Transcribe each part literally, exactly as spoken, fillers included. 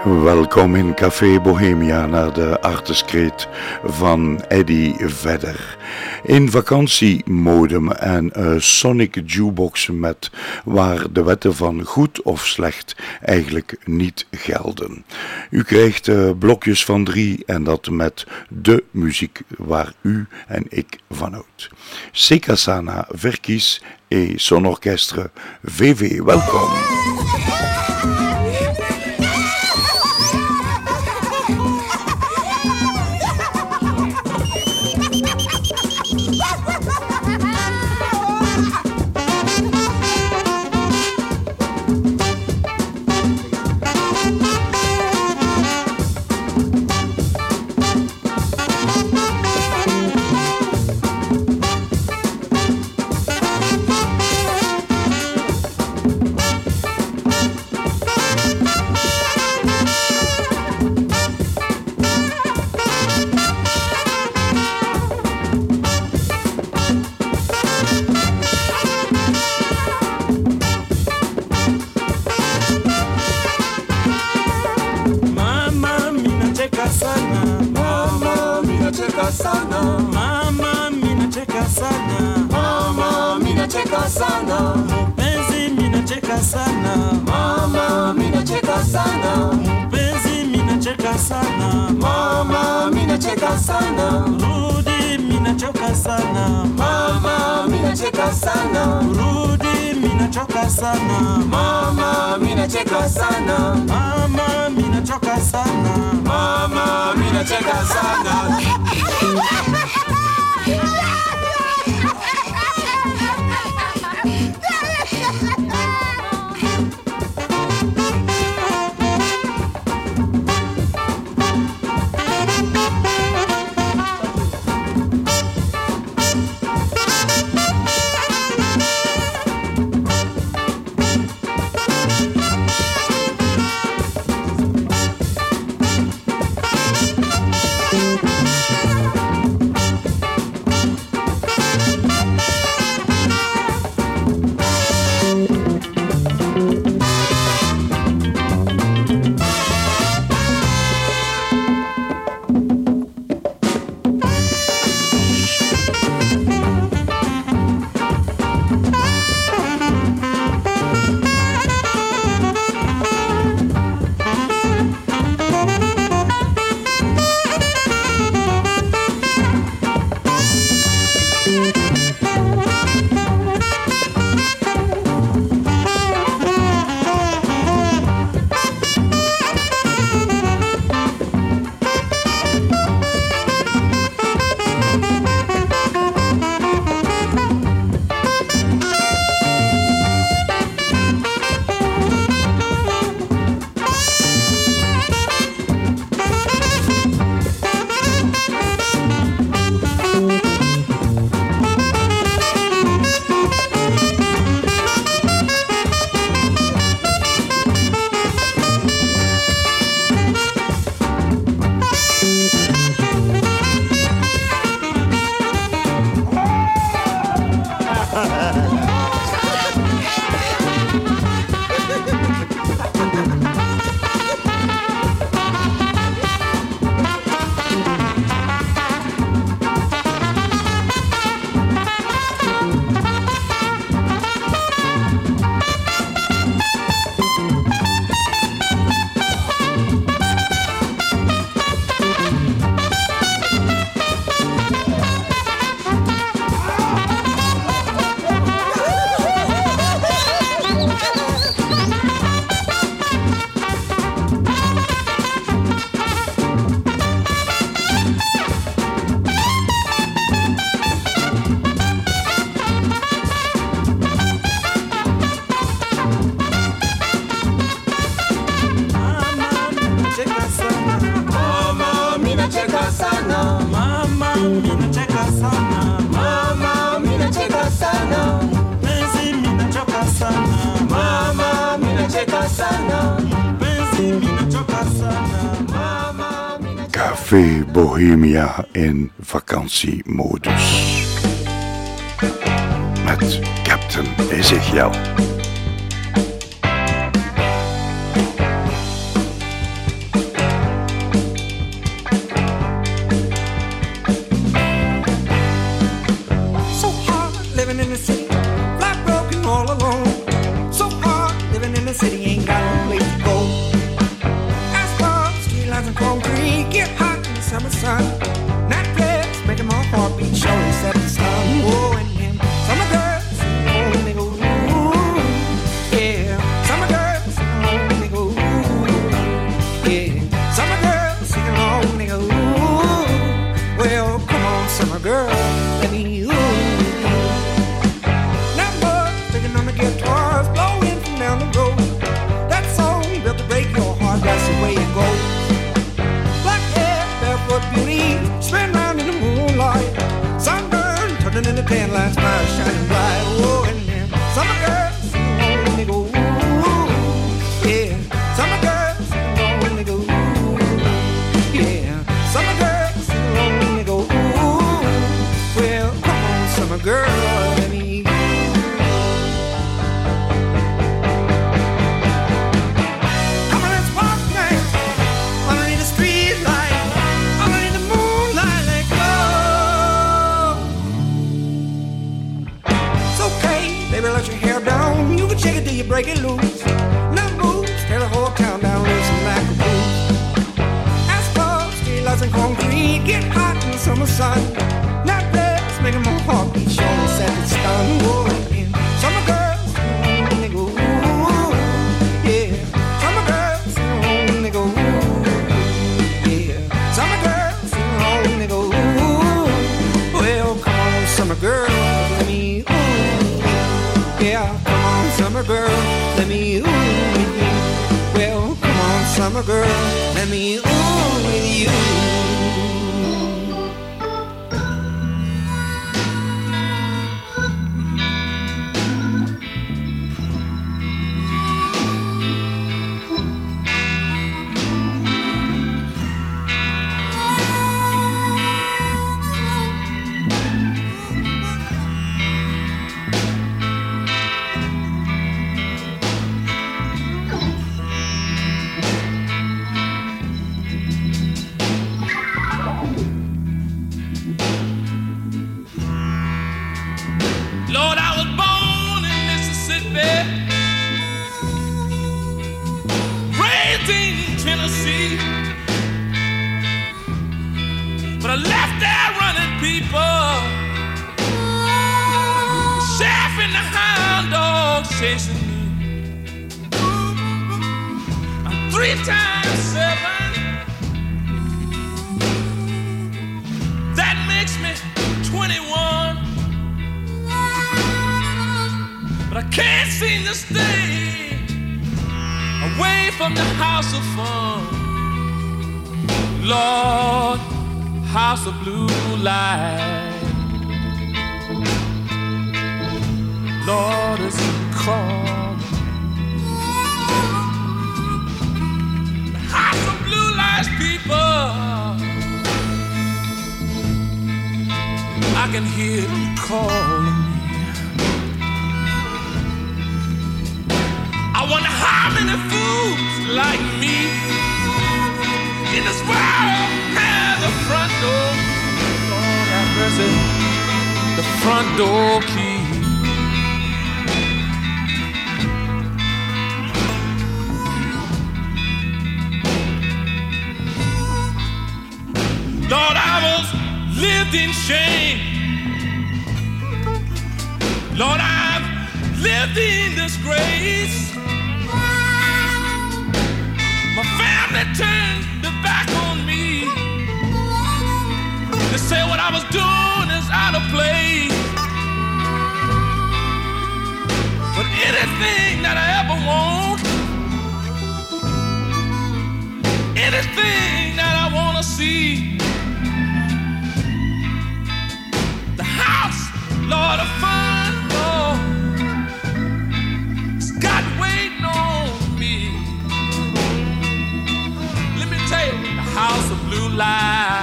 Welkom in Café Bohemia naar de arteskreet van Eddie Vedder. In vakantiemodem en uh, sonic jukebox met waar de wetten van goed of slecht eigenlijk niet gelden. U krijgt uh, blokjes van drie en dat met de muziek waar u en ik van houdt. Sekasana Verkies et son orchestre V V. Welkom! Café Bohemia in vakantiemodus. Met Captain Ezekiel. get hot in the summer sun. That place making my heart beat surely set the sun. Oh, and then summer girls, oh, and they go, ooh, yeah. Summer girls, oh, and they go, ooh, yeah. Summer girls sing along, and they go, ooh. Well, come on, summer girl, let me, ooh. That bug singing on the guitars, blowing from down the road. That song built to break your heart, that's the way it goes. Black hair, barefoot beauty, spin round in the moonlight. Sunburn, turning into tan lines, fire shining bright. Oh, and then summer girls sing along and they go, ooh, yeah. Summer girls sing along and they go, ooh, yeah. Summer girls sing along and they go, ooh. Well, come on, summer girl, let me. Come on, let's walk now, underneath the street light, underneath the moonlight, let go. It's okay, baby, let your hair down. You can shake it till you break it loose. No moves, tear the whole town down, loosen like a blues. Asphalt, streetlights and concrete, get hot in the summer sun. That place making my heart beat, surely set it stun. Oh, and summer girls, mm, they go, ooh, yeah. Summer girls, mm, they go, ooh, yeah. Summer girls, mm, they go, ooh. Well, come on, summer girl, let me, ooh, yeah. Come on, summer girl, let me, ooh, with you. Well, come on, summer girl, let me, ooh, with you. Lord, I was born in Mississippi, raised in Tennessee, but I left there running people, chef and the hound dog chasing me. I'm three times seven, that makes me twenty-one. But I can't seem to stay away from the house of fun. Lord, house of blue light. Lord, it's calm. The house of blue lights, people. I can hear them calling me. I wonder how many fools like me in this world have the front door. Lord have mercy, the front door key. Lord, I was lived in shame. Lord, I've lived in disgrace. My family turned their back on me. They say what I was doing is out of place. But anything that I ever want, anything that I want to see, the house, Lord, of fun, Lord, it's got waiting on me. Let me tell you, the house of blue light,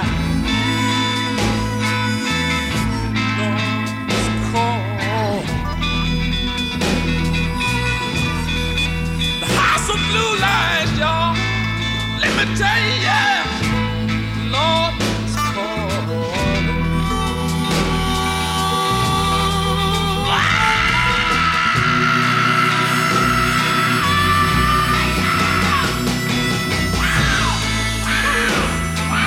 Lord, it's called the house of blue lights, y'all. Let me tell you, yeah, Lord, it's called. Wow.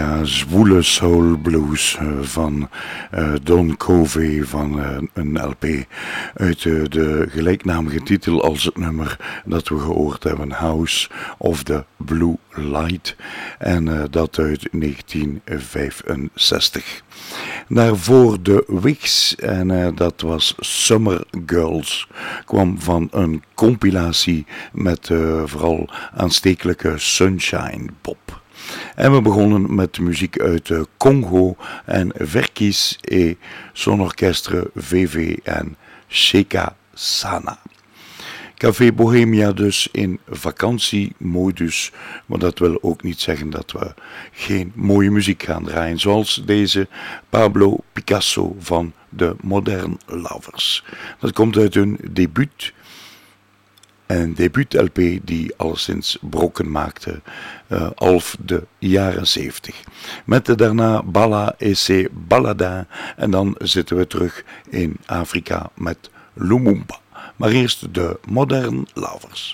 Ja, zwoele soul blues uh, van uh, Don Covey van uh, een L P uit uh, de gelijknamige titel als het nummer dat we gehoord hebben, House of the Blue Light, en uh, dat uit negentien vijfenzestig. Daarvoor de Wigs, en uh, dat was Summer Girls, kwam van een compilatie met uh, vooral aanstekelijke sunshine pop. En we begonnen met muziek uit uh, Congo en Verkis et son orchestre V V en Sheka Sana. Café Bohemia dus in vakantiemodus, maar dat wil ook niet zeggen dat we geen mooie muziek gaan draaien, zoals deze Pablo Picasso van de Modern Lovers. Dat komt uit hun debuut, een debuut-L P die alleszins brokken maakte, uh, half de jaren zeventig. Met de daarna Bala et ses Baladins, en dan zitten we terug in Afrika met Lumumba. Maar eerst de Modern Lovers.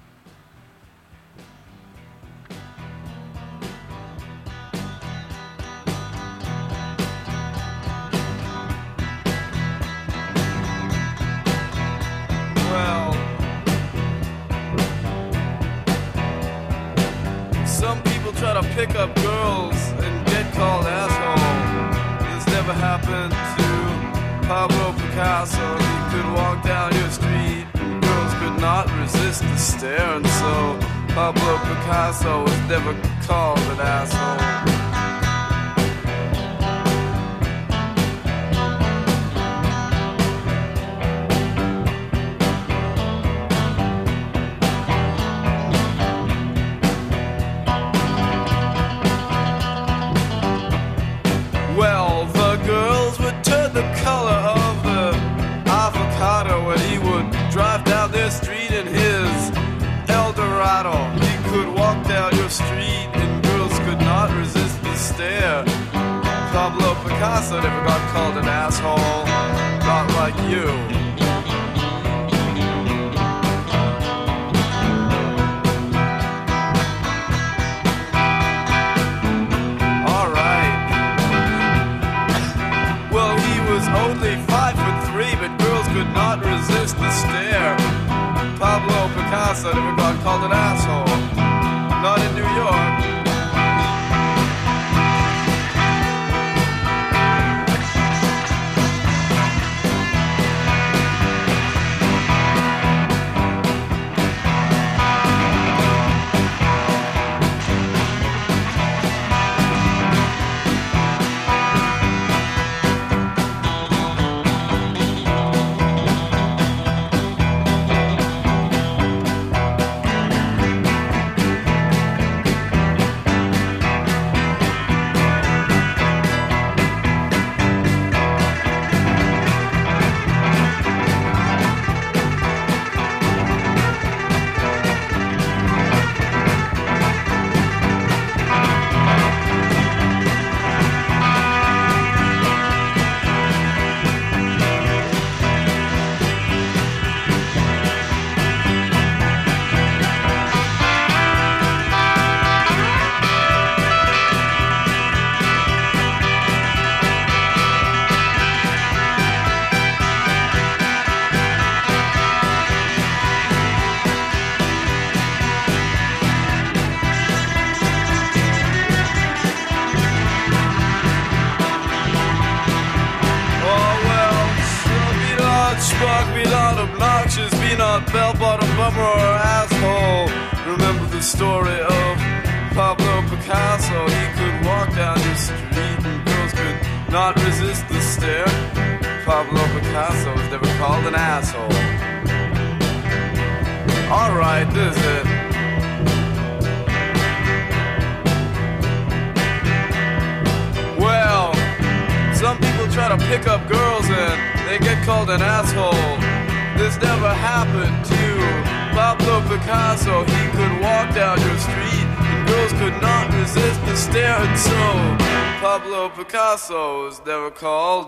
Well, some people try to pick up girls and get called asshole. This never happened to Pablo Picasso. He could walk down your street and girls could not resist the stare, and so Pablo Picasso was never called an asshole. Well, the girls would turn the color of the avocado when he would drive down their street in his Eldorado. He could walk down your street and girls could not resist the stare. Pablo Picasso never got called an asshole, not like you. Only five foot three, but girls could not resist the stare. Pablo Picasso never got called an asshole, not in New York. Bell-bottom bummer or asshole. Remember the story of Pablo Picasso. He could walk down your street and girls could not resist the stare. Pablo Picasso was never called an asshole. Alright, this is it. Well, some people try to pick up girls and they get called an asshole. This never happened to Pablo Picasso. He could walk down your street and girls could not resist the stare, and so Pablo Picasso was never called.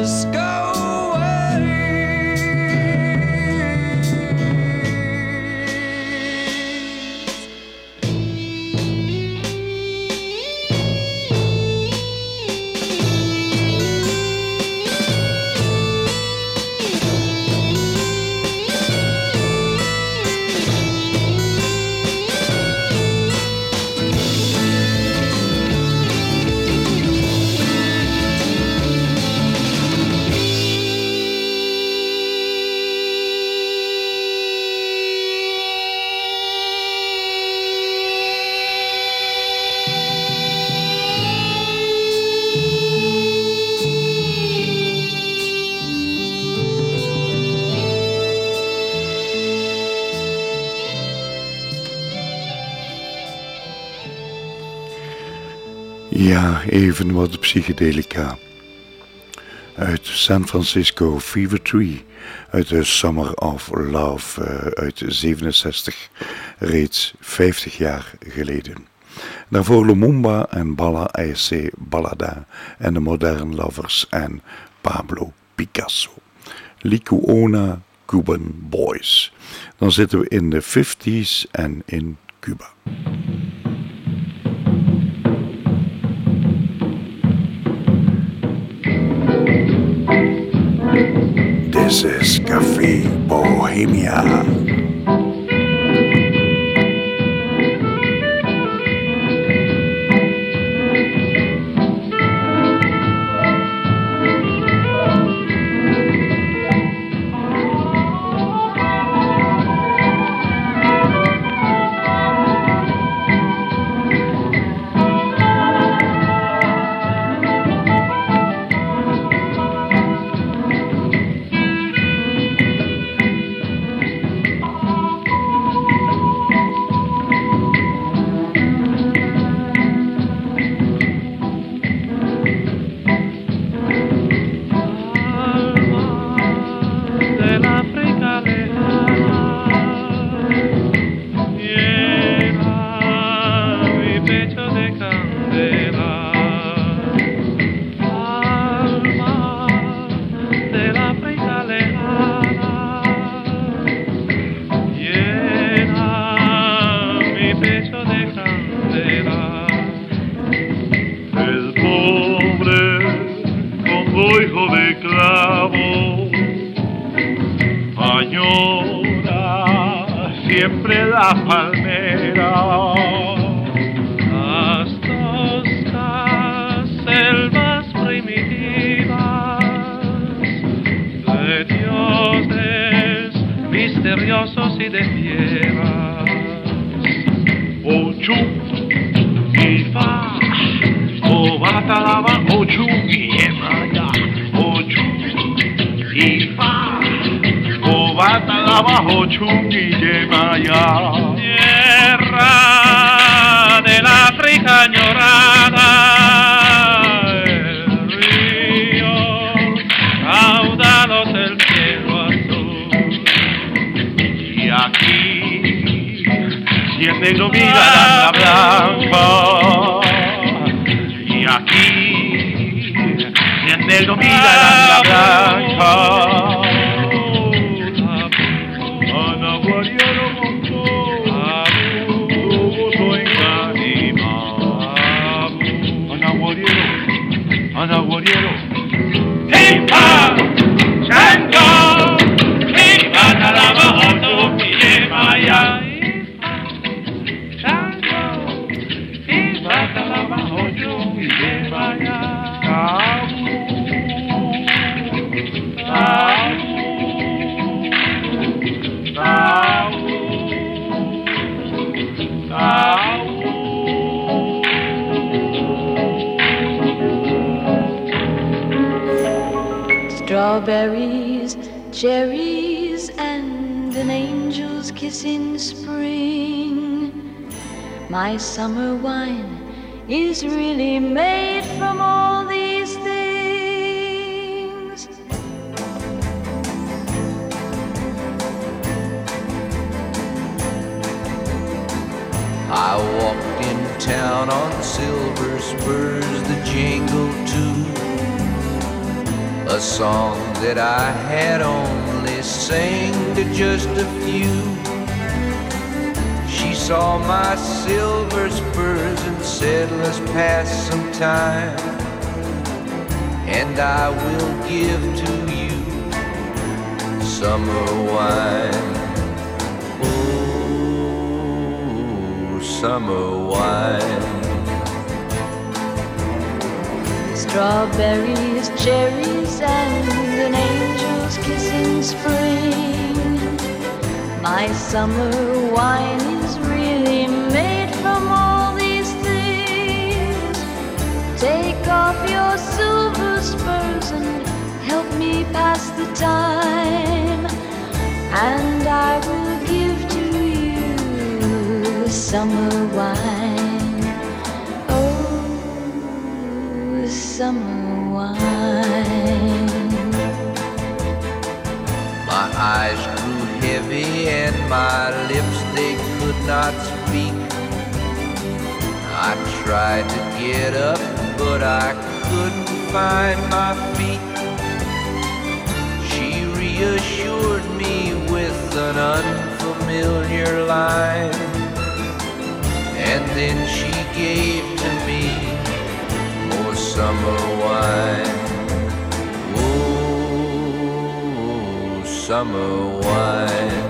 Frisco way. Ja, even wat psychedelica. Uit San Francisco, Fever Tree. Uit de Summer of Love uh, uit zevenenzestig. Reeds vijftig jaar geleden. Daarvoor Lumumba en Bala A C Balada en de Modern Lovers en Pablo Picasso. Likuona Cuban Boys. Dan zitten we in de vijftiger en in Cuba. This is Café Bohemia. Strawberries, cherries, and an angel's kiss in spring. My summer wine is really made from all these things. I walked in town on silver spurs that jingle too. a song that I had only sang to just a few. She saw my silver spurs and said, let's pass some time, and I will give to you summer wine. Oh, summer wine. Strawberries, cherries, and an angel's kiss in spring. My summer wine is really made from all these things. Take off your silver spurs and help me pass the time, and I will give to you summer wine. Oh, summer wine. My eyes grew heavy and my lips, they could not speak. I tried to get up, but I couldn't find my feet. She reassured me with an unfamiliar line, and then she gave to me more summer wine. Oh, summer wine.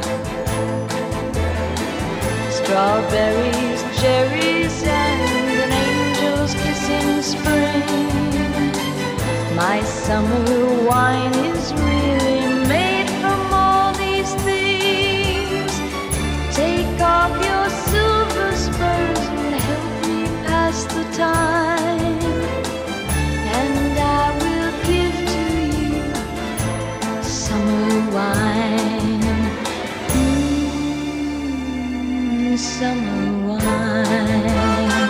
Strawberries, cherries, and an angel's kiss in spring. My summer wine is really made from all these things. Take off your silver spurs and help me pass the time, and I will give to you summer wine. Mm, summer wine.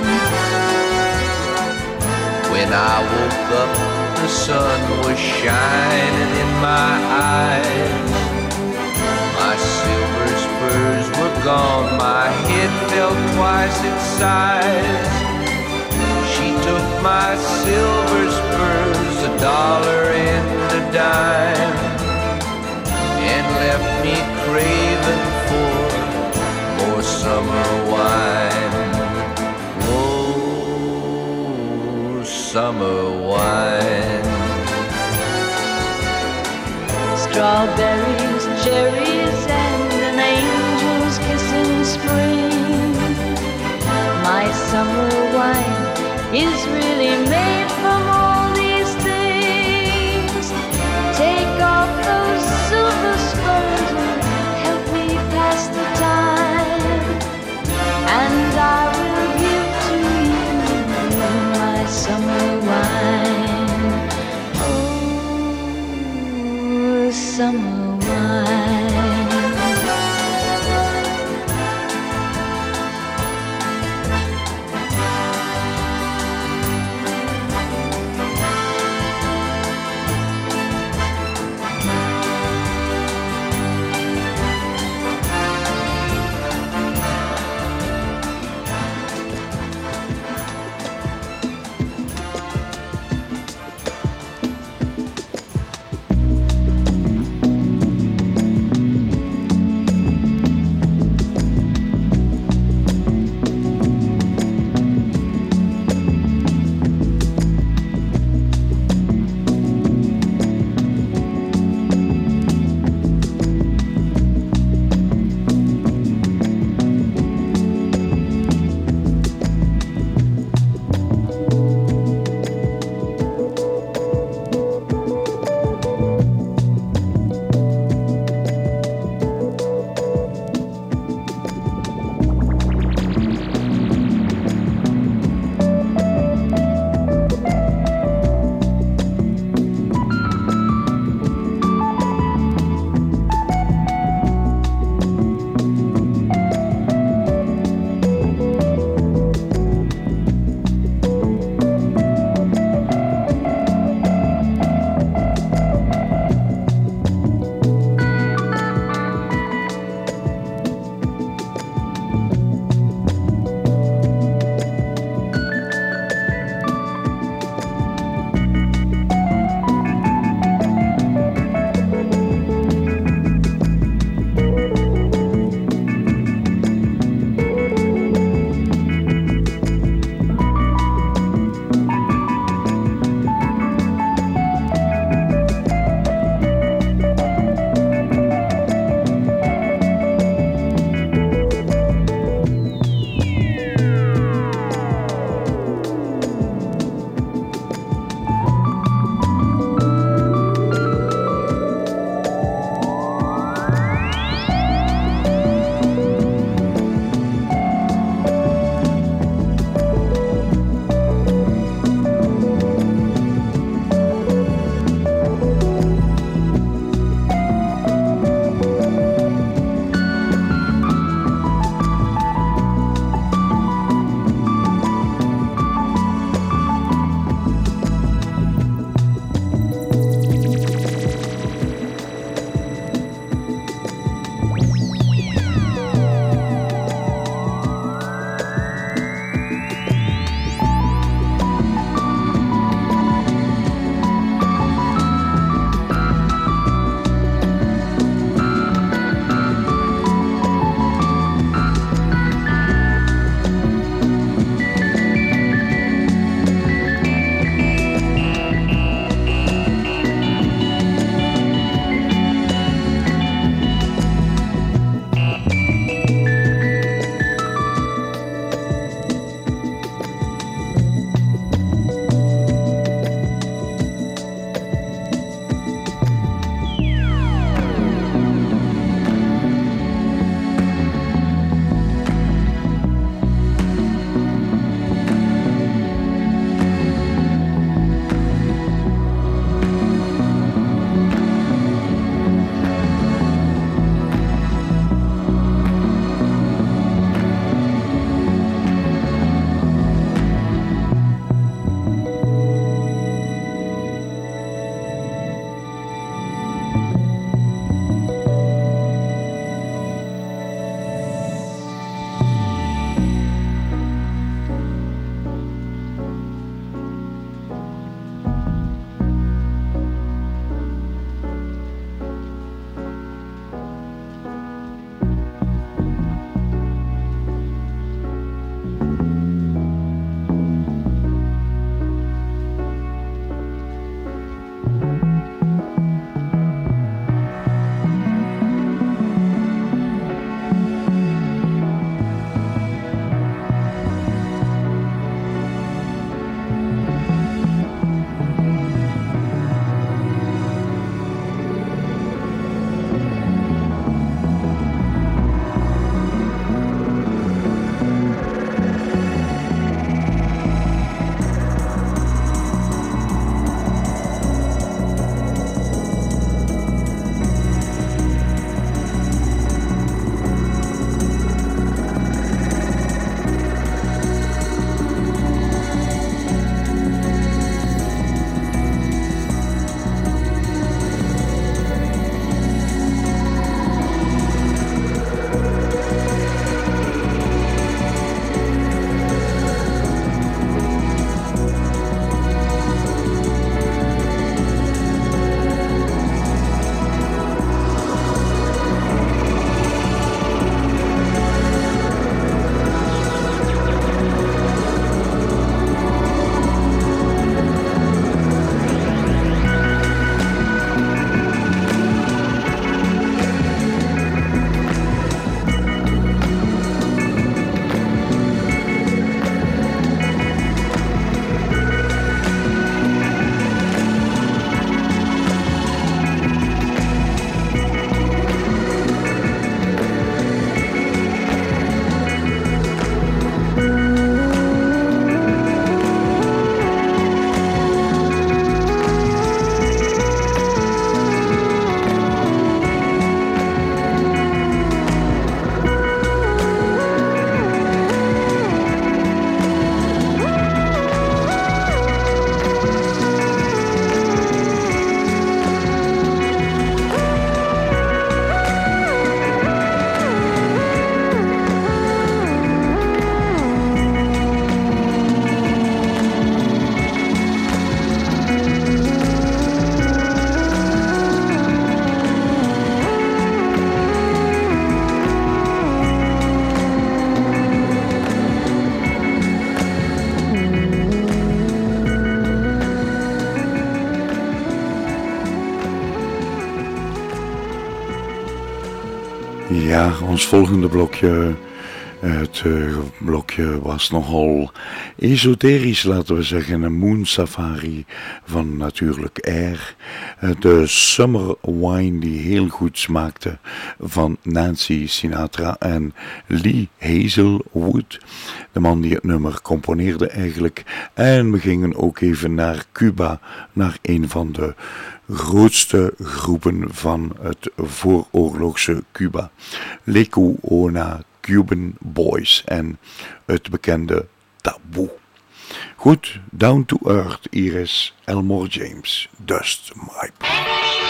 When I woke up, the sun was shining in my eyes. My silver spurs were gone, my head fell twice its size. She took my silver spurs, a dollar and a dime, and left me craving for more summer wine. Oh, summer wine. Strawberries, cherries, and an angel's kiss in spring. My summer wine is really made from all these things. Take off those silver spurs and help me pass the time, and I will give to you my summer wine. Oh, summer wine. Ja, ons volgende blokje, het uh, blokje was nogal esoterisch, laten we zeggen. Een Moon Safari van natuurlijk Air. Uh, de Summer Wine die heel goed smaakte van Nancy Sinatra en Lee Hazelwood. De man die het nummer componeerde eigenlijk. En we gingen ook even naar Cuba, naar een van de grootste groepen van het vooroorlogse Cuba. Le Cuona Cuban Boys en het bekende Taboe. Goed, Down to Earth, hier is Elmore James, Dust My Broom.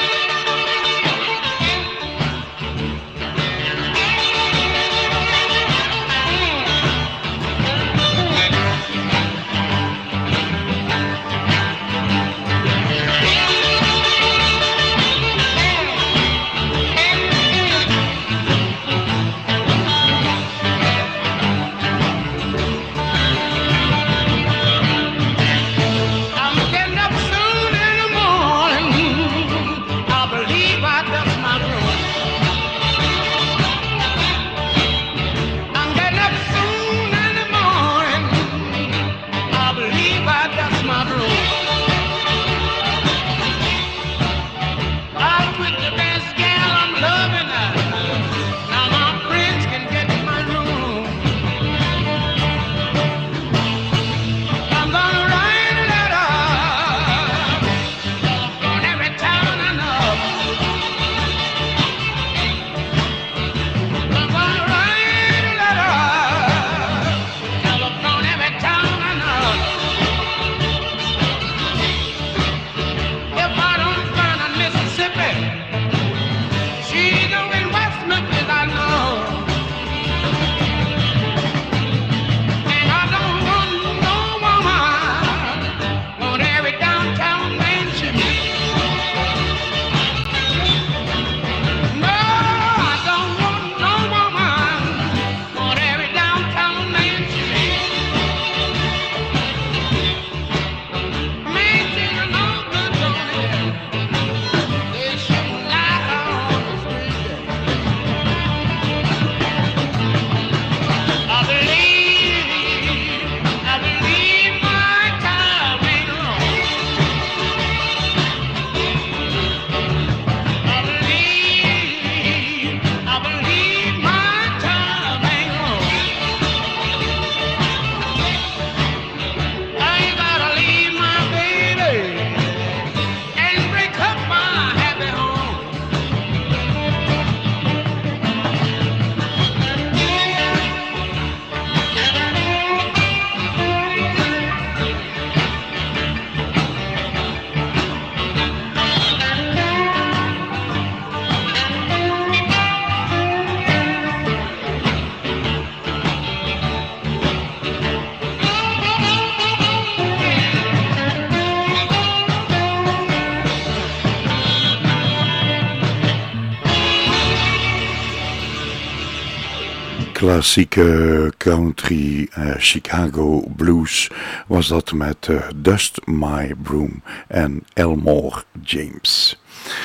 Klassieke country uh, Chicago blues was dat met uh, Dust My Broom en Elmore James.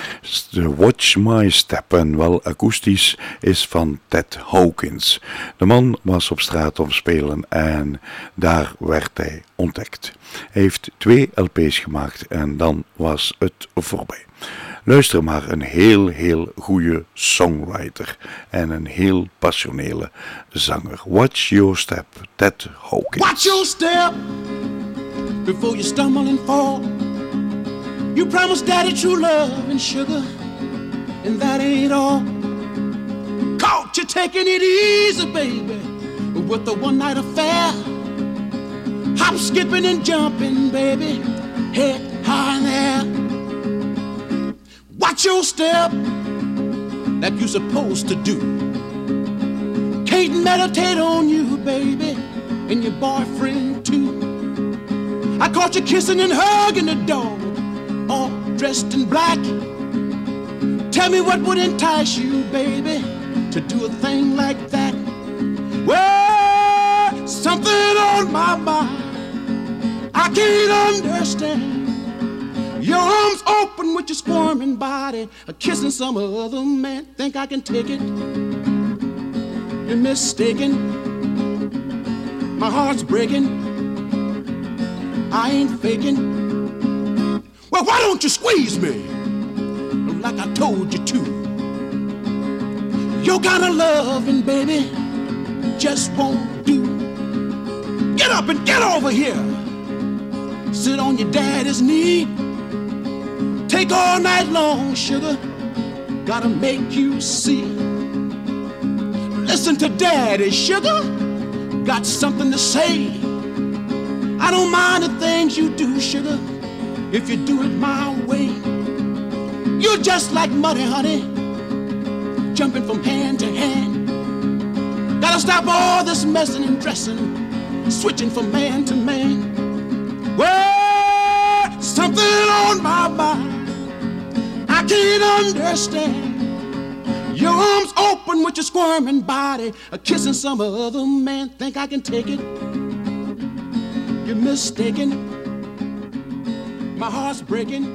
De Watch My Step, en wel akoestisch, is van Ted Hawkins. De man was op straat om spelen en daar werd hij ontdekt. Hij heeft twee L P's gemaakt en dan was het voorbij. Luister maar, een heel, heel goede songwriter en een heel passionele zanger. Watch Your Step, Ted Hawkins. Watch your step before you stumble and fall. You promised daddy true love and sugar, and that ain't all. Caught you taking it easy, baby, with the one night affair. Hop, skipping and jumping, baby, head high in the air. Watch your step, like you're supposed to do. Can't meditate on you, baby, and your boyfriend too. I caught you kissing and hugging the dog, all dressed in black. Tell me what would entice you, baby, to do a thing like that. Well, something on my mind I can't understand. Your arms open with your squirming body, kissing some other man. Think I can take it? You're mistaken. My heart's breaking. I ain't faking. Well, why don't you squeeze me like I told you to? Your kind of loving, baby, just won't do. Get up and get over here. Sit on your daddy's knee. Take all night long, sugar. Gotta make you see. Listen to daddy, sugar. Got something to say. I don't mind the things you do, sugar, if you do it my way. You're just like money, honey, jumping from hand to hand. Gotta stop all this messing and dressing, switching from man to man. Well, something on my mind I can't understand. Your arms open with your squirming body, a kissing some other man. Think I can take it? You're mistaken. My heart's breaking.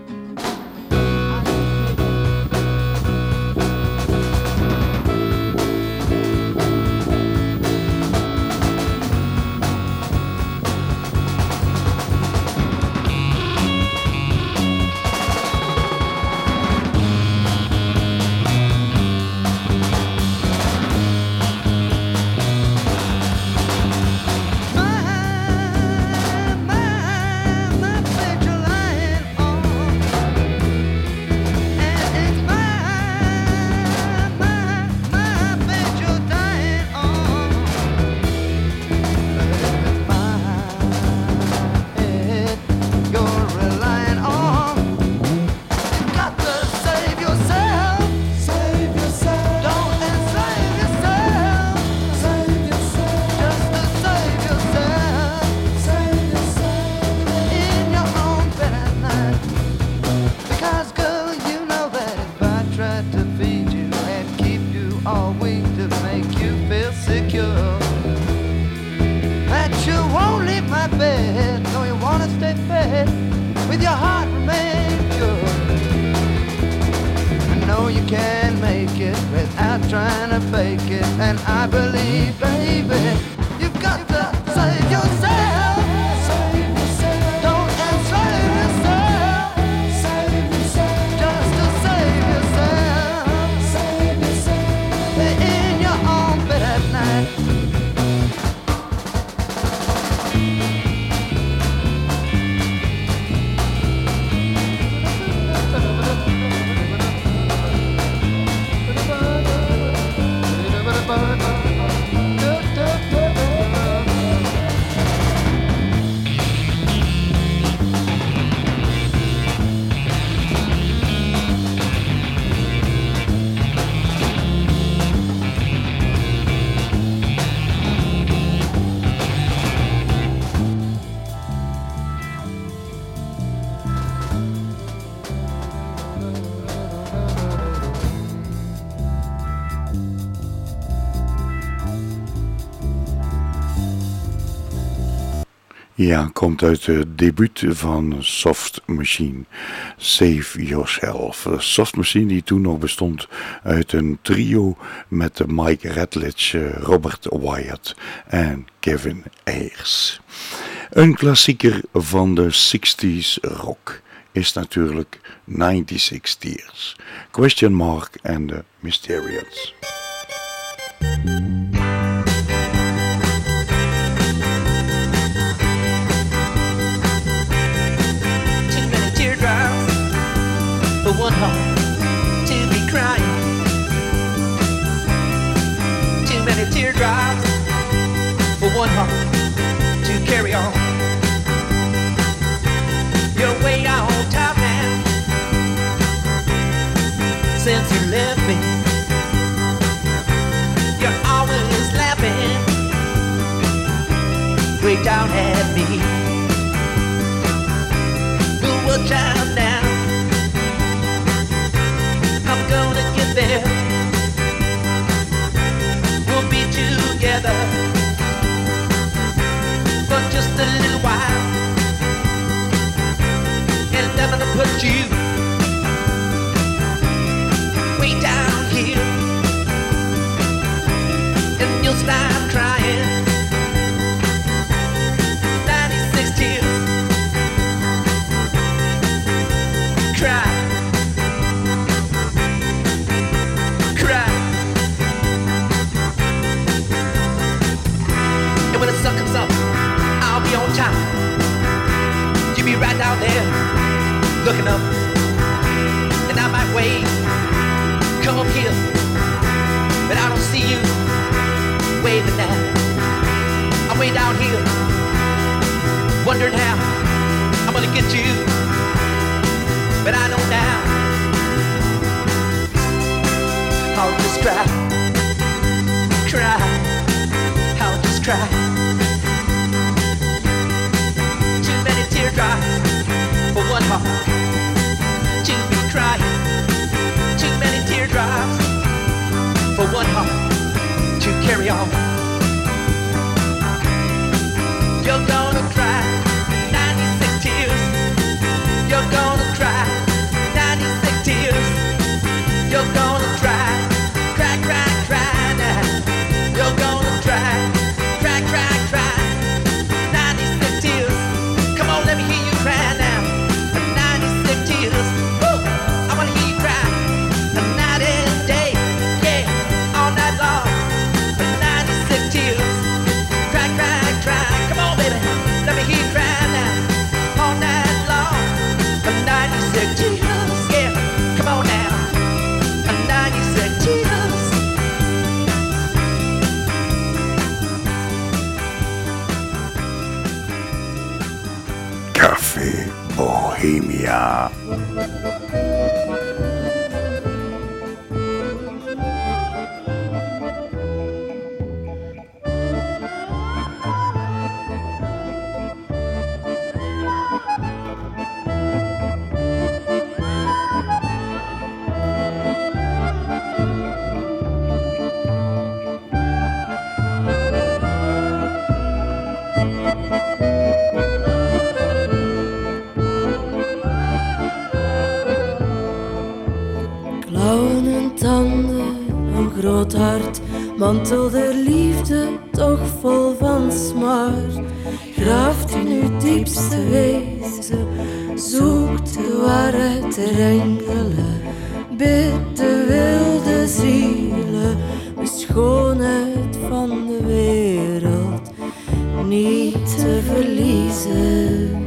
Ja, komt uit het debuut van Soft Machine, Save Yourself. Soft Machine die toen nog bestond uit een trio met Mike Redlich, Robert Wyatt en Kevin Ayers. Een klassieker van de zestig's rock is natuurlijk negenennegentig Tears, Question Mark en de Mysterians. For one heart to be crying, too many teardrops for one heart to carry on. You're way on top now since you left me. You're always laughing way down at me. But watch out now, I'm gonna get there. We'll be together for just a little while, and I'm gonna put you way down here looking up, and I might wave, come up here, but I don't see you waving now. I'm way down here, wondering how I'm gonna get you, but I know now I'll just cry, cry, I'll just cry. Too many teardrops for one heart to be crying. Too many teardrops for one heart to carry on. You're gonna cry ninety-six tears. You're gonna cry ninety-six tears. You're gonna cry, cry, cry, cry now. You're gonna cry, cry, cry, cry. ninety-six tears. Come on, let me hear you cry now. ninety-six tears. Woo! I wanna hear you cry. Night and day, yeah, all night long. ninety-six tears. Cry, cry, cry. Come on, baby, let me hear you cry now. All night long. ninety-six tears. Yeah, come on now. ninety-six tears. Café Bohemia. Klauwen en tanden, een groot hart, mantel der liefde, toch vol van smart. Graaft in uw diepste wezen, zoekt de waarheid der engelen, bidt de wilde zielen, de schoonheid van de wereld niet te verliezen.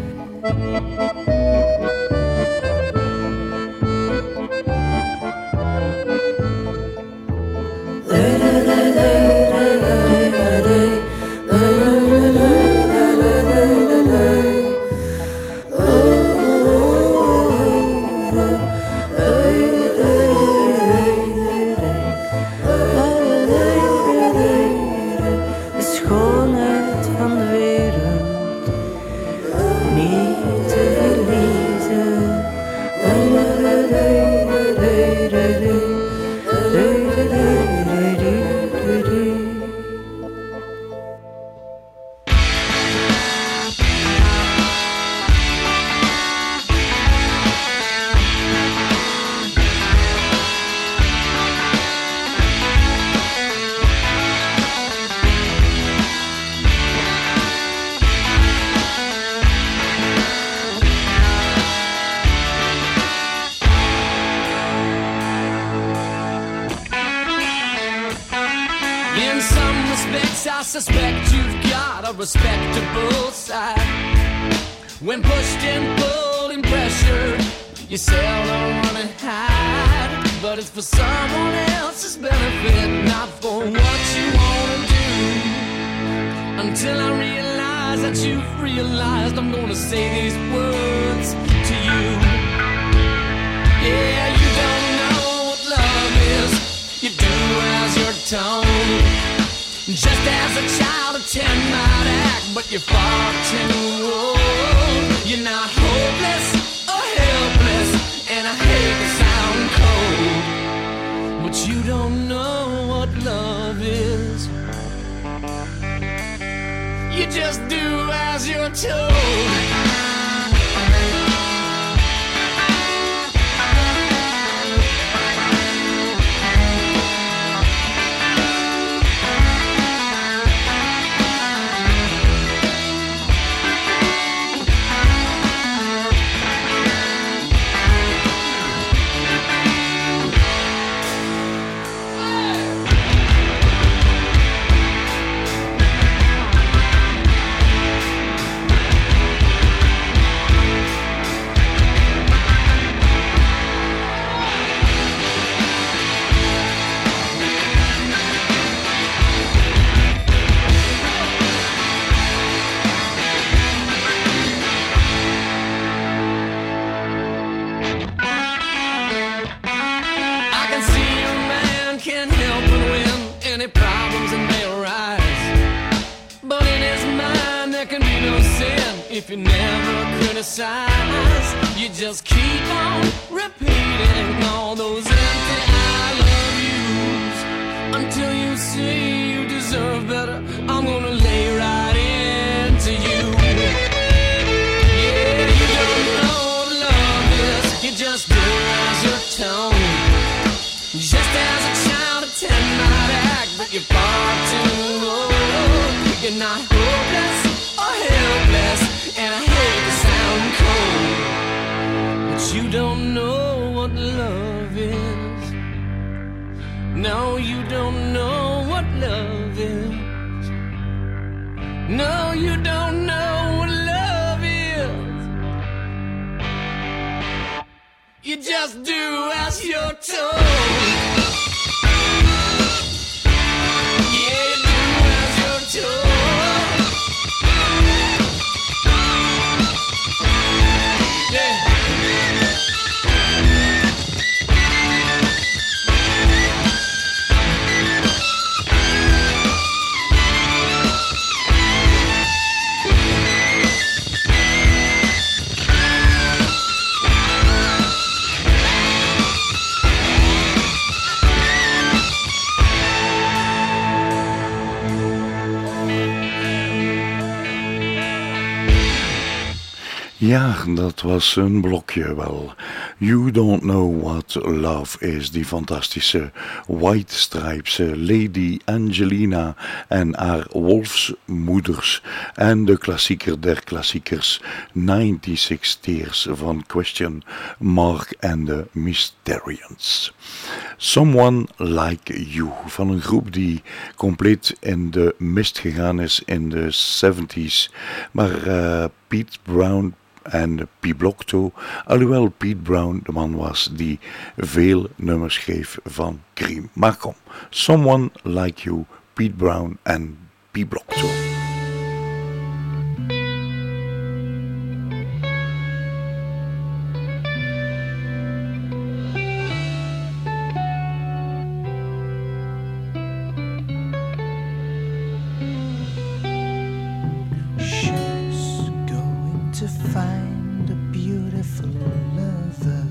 I suspect you've got a respectable side. When pushed and pulled and pressured, you seldom run and hide. But it's for someone else's benefit, not for what you want to do. Until I realize that you've realized I'm gonna say these words to you. Yeah, you don't know what love is. You do as you're told. Just as a child of ten might act, but you're far too old. You're not hopeless or helpless, and I hate to sound cold, but you don't know what love is. You just do as you're told. many problems and they arise, but in his mind there can be no sin if you never criticize. You just keep on repeating all those empty I love yous until you see you deserve better. I'm gonna lay right into you. Yeah, you don't know what love is, you just do as you're told. Just as a child, a ten might act, but you're far too old. You're not hopeless or helpless, and I hate to sound cold, but you don't know what love is. No, you don't know what love is. No, you don't know what love is. You just do as you're told. Yeah, you do as you're told. Yeah. Ja, dat was een blokje wel. You Don't Know What Love Is, die fantastische White Stripes, Lady Angelina en haar wolfsmoeders en de klassieker der klassiekers negenennegentig Tears van Question Mark and the Mysterians. Someone Like You, van een groep die compleet in de mist gegaan is in de zeventig, maar uh, Pete Brown en P. Blocto, alhoewel Pete Brown de man was die veel nummers schreef van Cream. Maar kom, Someone Like You, Pete Brown en P. Blocto. Find a beautiful lover,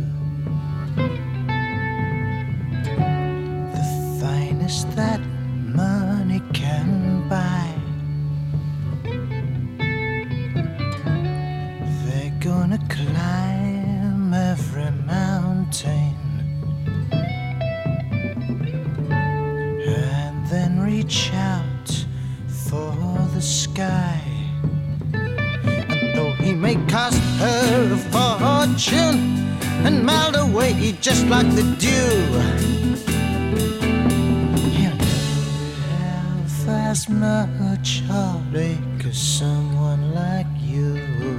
the finest that money can buy. They're gonna climb every mountain and then reach out for the sky. He may cost her a fortune and melt away just like the dew. He'll never have as much heartache as someone like you.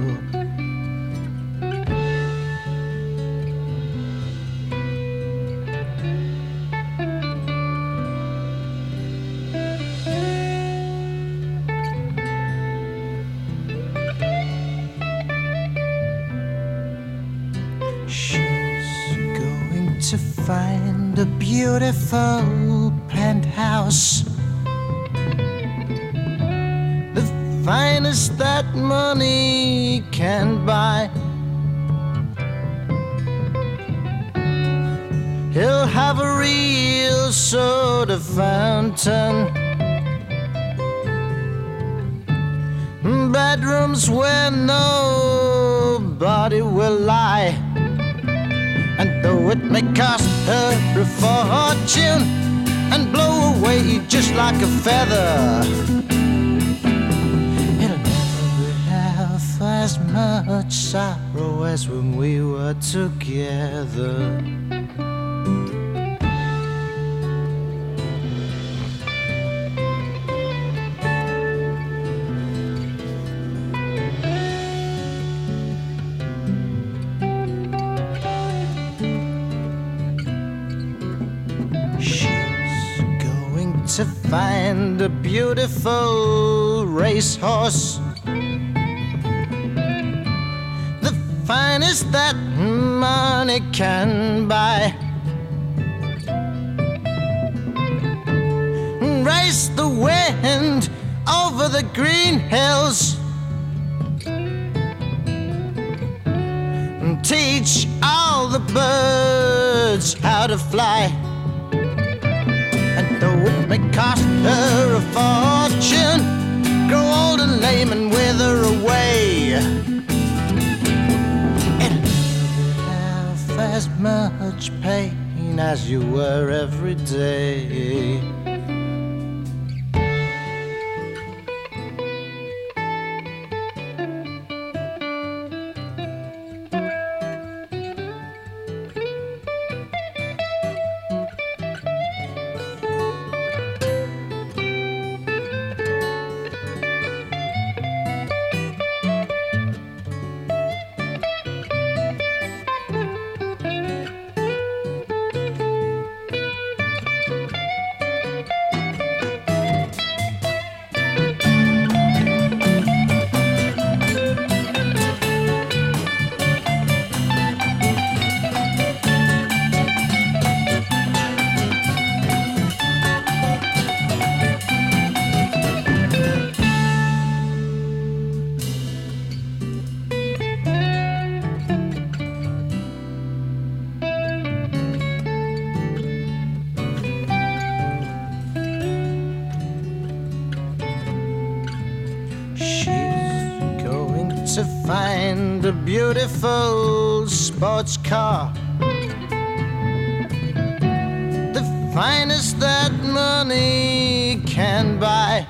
To find a beautiful penthouse, the finest that money can buy. He'll have a real soda fountain, bedrooms where nobody will lie. And though it may cost her a fortune and blow away just like a feather, it'll never have as much sorrow as when we were together. To find a beautiful racehorse, the finest that money can buy. the green hills and teach all the birds how to fly. And though it may cost her a fortune, grow old and lame and wither away, it'll never be half as much pain as you were every day. To find a beautiful sports car, the finest that money can buy.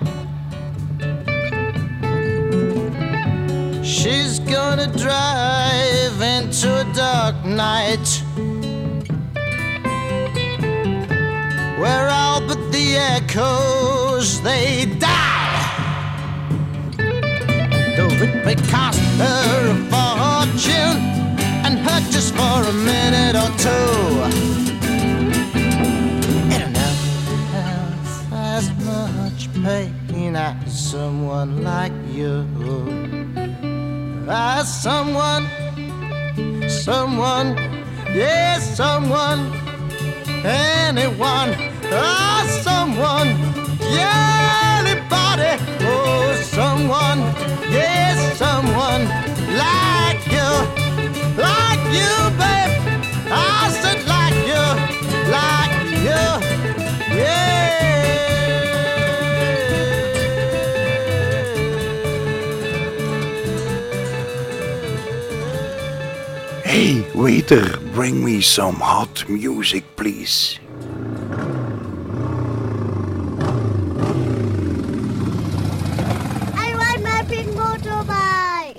She's gonna drive into a dark night where all but the echoes they die. Though it may cost her a fortune and hurt just for a minute or two, it'll never have as much pain as someone like you. As someone, someone, yes, someone, anyone, ah, someone, yeah, anybody, oh, someone, yes, someone like you, like you, babe. I said like you, like you, yeah. Hey, waiter, bring me some hot music, please. I want my pink motorbike.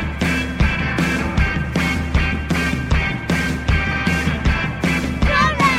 Run it!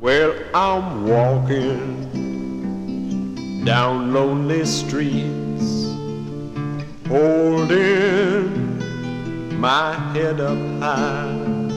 Well, I'm walking down lonely streets, holding my head up high,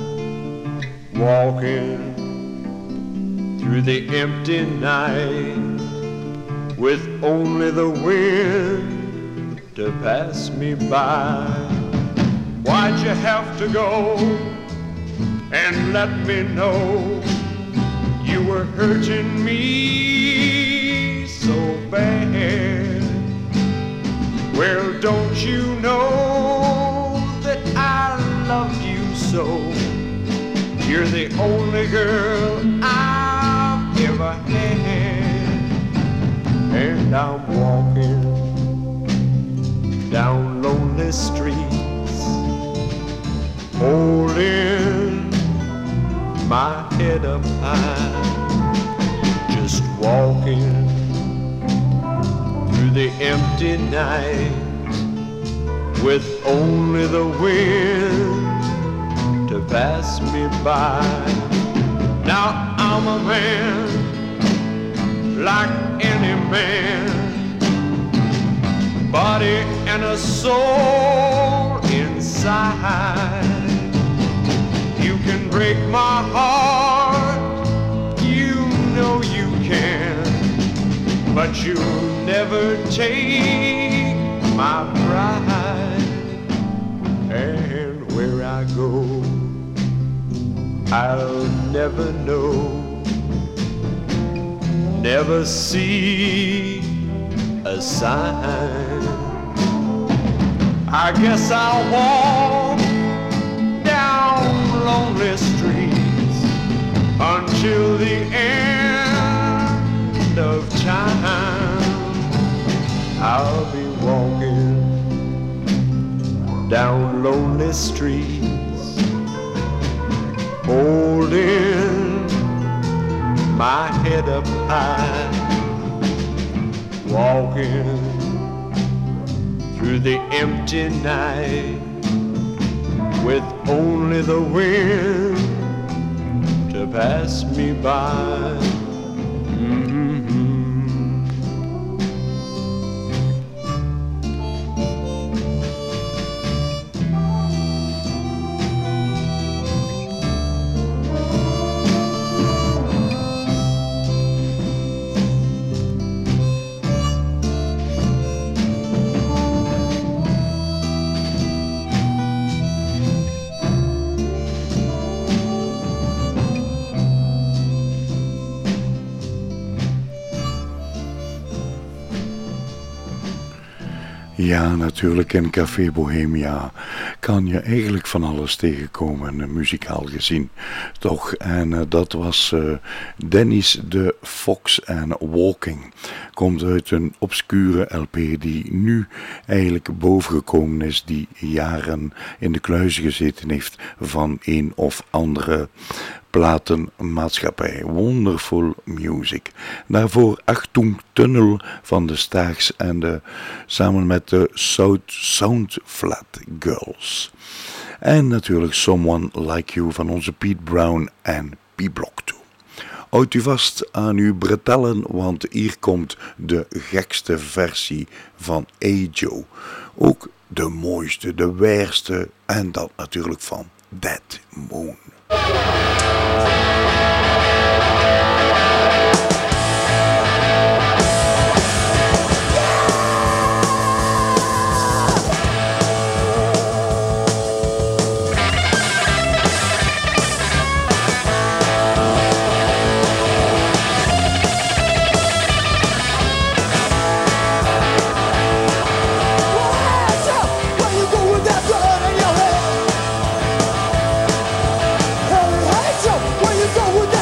walking through the empty night with only the wind to pass me by. Why'd you have to go and let me know you were hurting me so bad? Well, don't you know that I loved you so? You're the only girl I've ever had. And I'm walking down lonely streets, holding my head up high, just walking through the empty night with only the wind to pass me by. Now I'm a man like any man, body and a soul inside. You can break my heart, you know you can, but you'll never take my pride. And where I go, I'll never know, never see a sign. I guess I'll walk down lonely streets until the end of time. I'll be walking down lonely streets, holding my head up high, walking through the empty night with only the wind to pass me by. Ja, natuurlijk in Café Bohemia kan je eigenlijk van alles tegenkomen, muzikaal gezien, toch? En uh, dat was uh, Dennis de Fox en Walking. Komt uit een obscure L P die nu eigenlijk bovengekomen is, die jaren in de kluizen gezeten heeft van een of andere platenmaatschappij. Wonderful Music. Daarvoor Achtung Tunnel van de Staags en de, samen met de South Sound Flat Girls. En natuurlijk Someone Like You van onze Pete Brown en P-Block toe. Houd u vast aan uw bretellen, want hier komt de gekste versie van A. Joe. Ook de mooiste, de wijste en dat natuurlijk van Dead Moon. Where you go with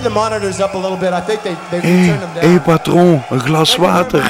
the monitors up a little bit. I think they, they Hé, turned them down. hey, patroon, een glas water.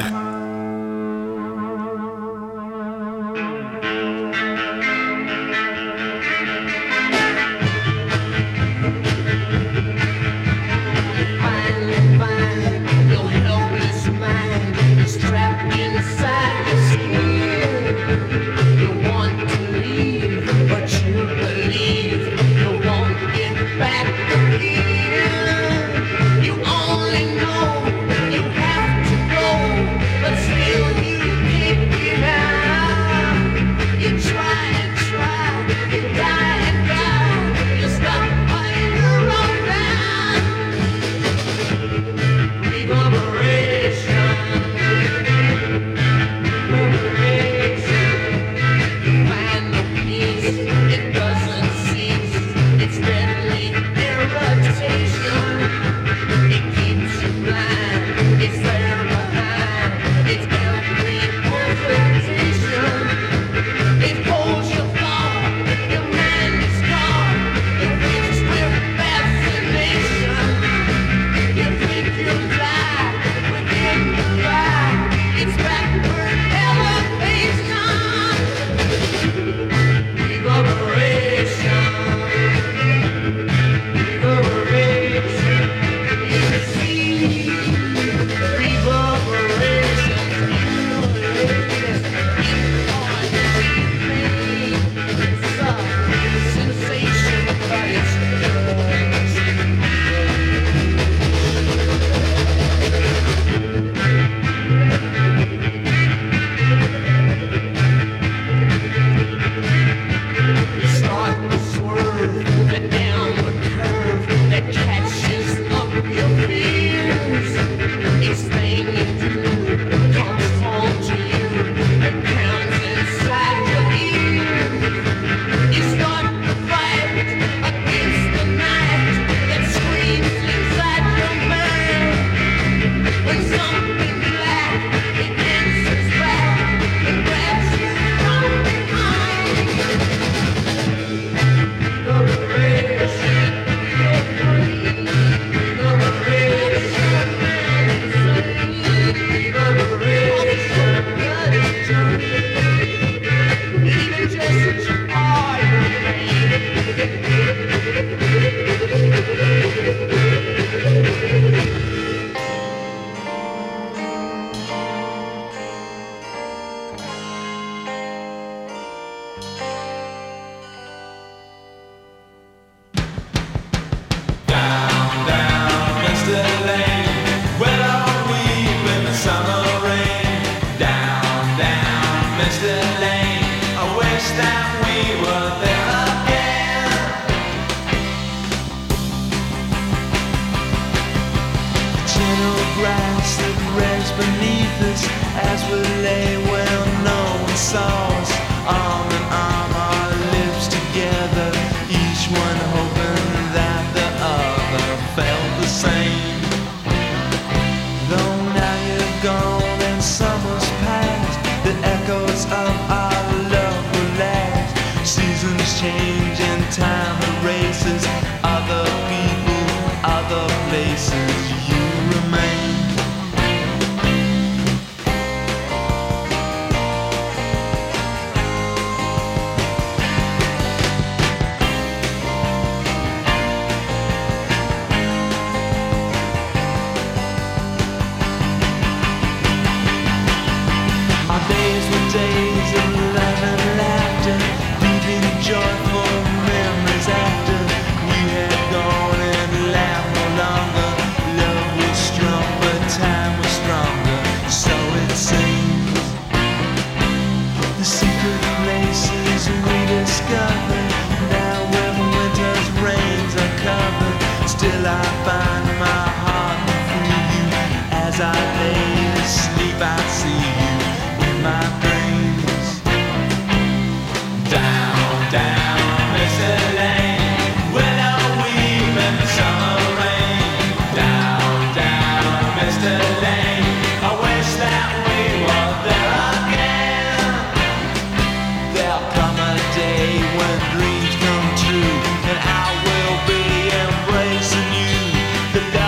Dreams come true, and I will be embracing you. The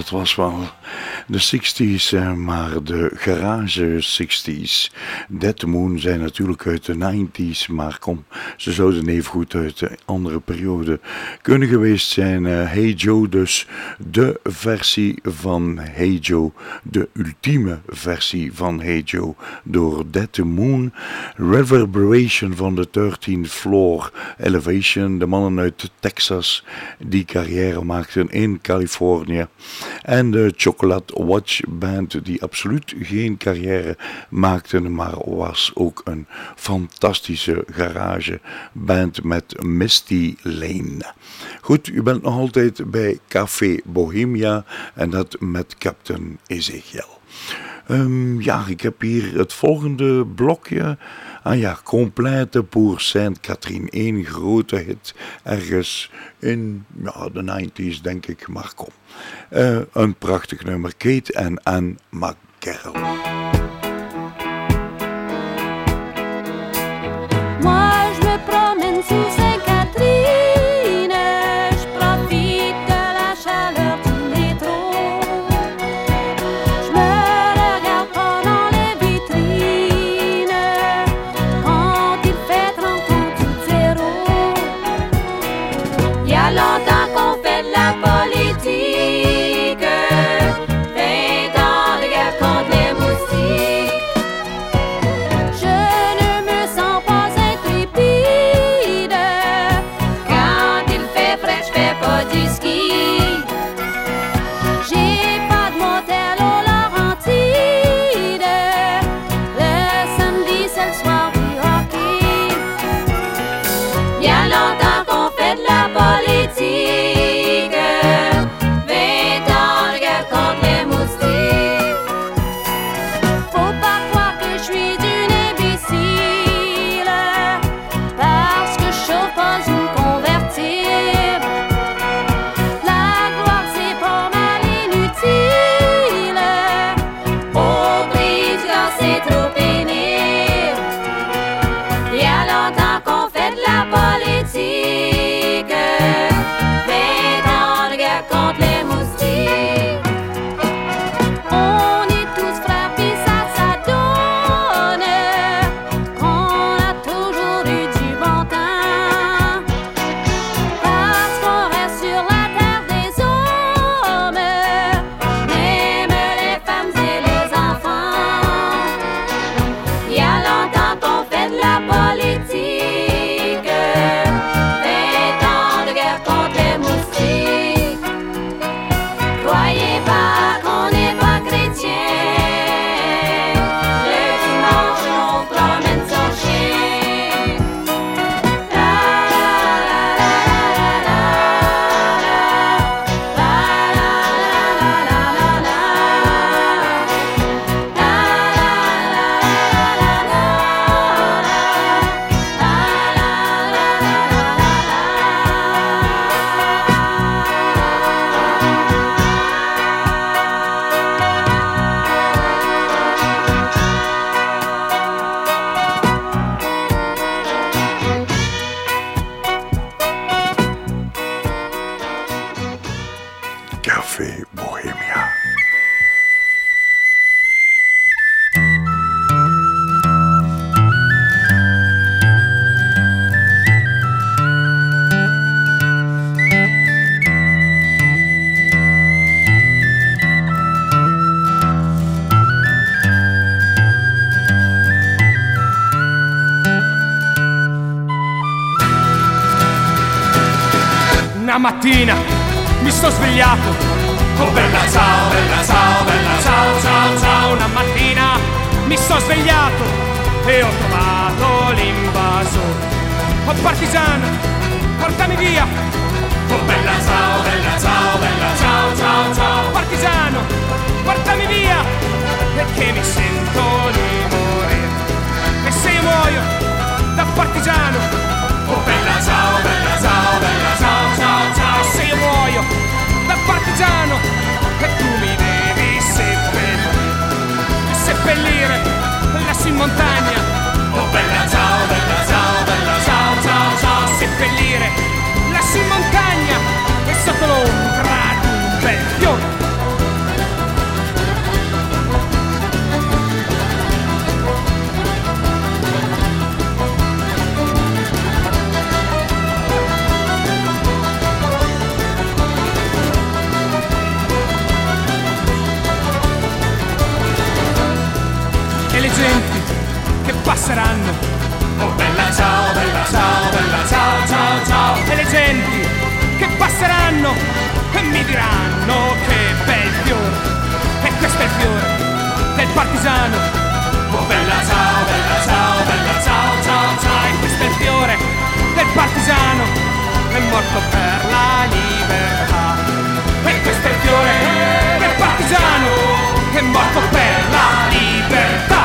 dat was wel de zestig's, maar de garage zestig's. Dead Moon zijn natuurlijk uit de negentig's, maar kom, ze zouden even goed uit de andere periode kunnen geweest zijn. Uh, Hey Joe dus, de versie van Hey Joe, de ultieme versie van Hey Joe door Dead Moon. Reverberation van de dertiende Floor Elevation, de mannen uit Texas die carrière maakten in Californië. En de Chocolate Watch Band die absoluut geen carrière maakten, maar was ook een fantastische garage band met Misty Lane. Goed, u bent nog altijd bij Café Bohemia en dat met Captain Ezekiel. Um, ja, ik heb hier het volgende blokje. Ah ja, Complète pour Sainte-Catherine. Eén grote hit ergens in ja, de negentig's, denk ik, maar kom. Uh, een prachtig nummer, Kate en Anne McGarrel. Moi, je me promène sous Sainte-Catherine, je profite de la chaleur du métro. Je me regarde pendant les vitrines, quand il fait trente ans tout zéro. Il y a longtemps qu'on fait de la politique, vingt ans de guerre contre les moustiques. Je ne me sens pas intrépide, quand il fait frais, je fais pas du ski. J'ai pas de motel aux Laurentides, le samedi c'est le soir du hockey. Il y a longtemps qu'on fait de la politique, vingt ans de guerre contre les moustiques. Faut pas croire que je suis une imbécile, parce que je chauffe pas une convertible. La gloire c'est pas mal inutile, au prix du gaz c'est trop pénible. Il y a longtemps qu'on fait de la politique, vingt ans de guerre contre les moustiques. On est tous frères pis ça, ça donne qu'on a toujours eu du bon temps, parce qu'on reste sur la terre des hommes, même les femmes et les enfants. Il y a longtemps qu'on fait de la politique, vingt ans de guerre contre les moustiques. Croyez pas qu'on n'est pas chrétien, le dimanche on promène son chien. La la la la la la la la la la la la Café Bohemia. Una mattina mi sto svegliato, oh bella ciao, bella ciao, bella ciao, ciao, ciao. Una mattina mi sto svegliato e ho trovato l'invasore. Oh partigiano, portami via, oh bella ciao, bella ciao, bella ciao, ciao, ciao. Partigiano, portami via, perché mi sento di morire. E se io muoio da partigiano, oh bella ciao, bella ciao, bella ciao, ciao, ciao. E se io muoio da partigiano, e tu mi devi seppellire, seppellire lassù in montagna. Oh bella ciao, bella ciao, bella ciao, ciao, ciao. Seppellire lassù in montagna e sotto l'ombra di un bel fiore. partigiano. Oh bella ciao, bella ciao, bella ciao, ciao, ciao. E questo è il fiore del partigiano, è morto per la libertà. E questo è il fiore del partigiano, è morto per la libertà.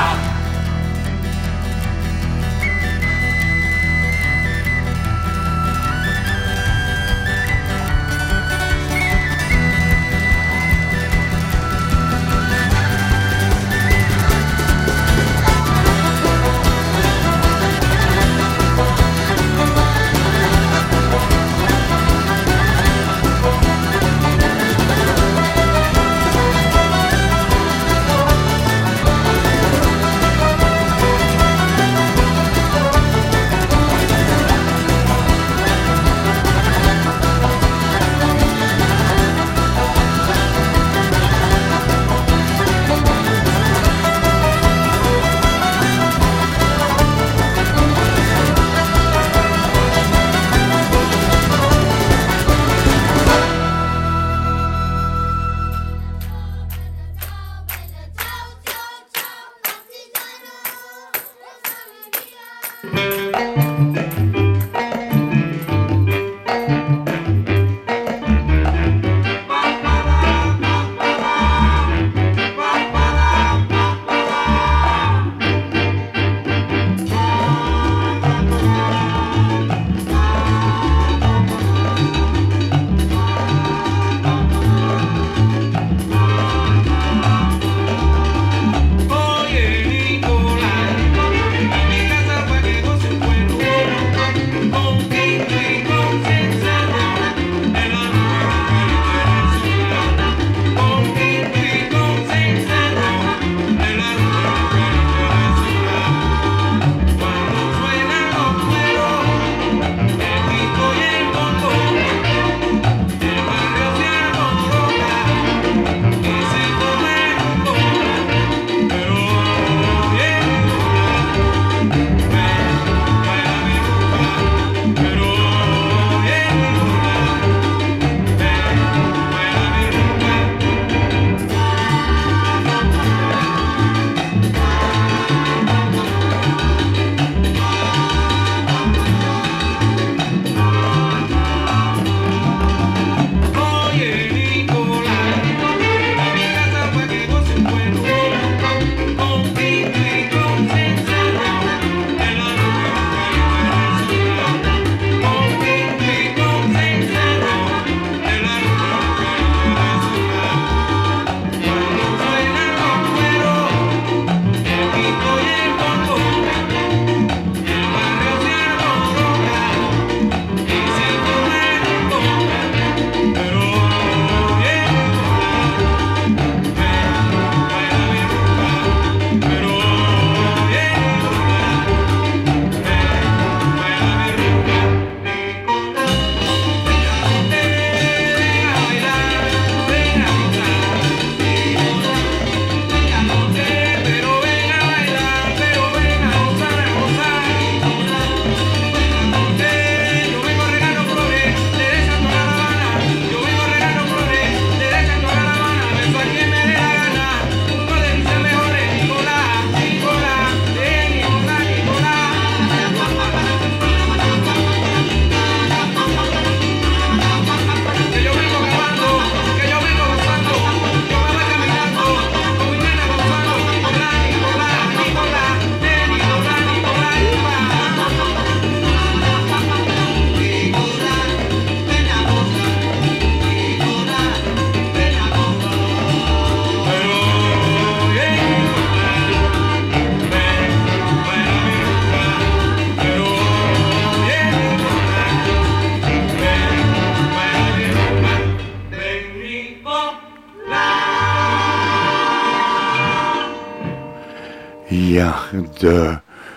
Ja, de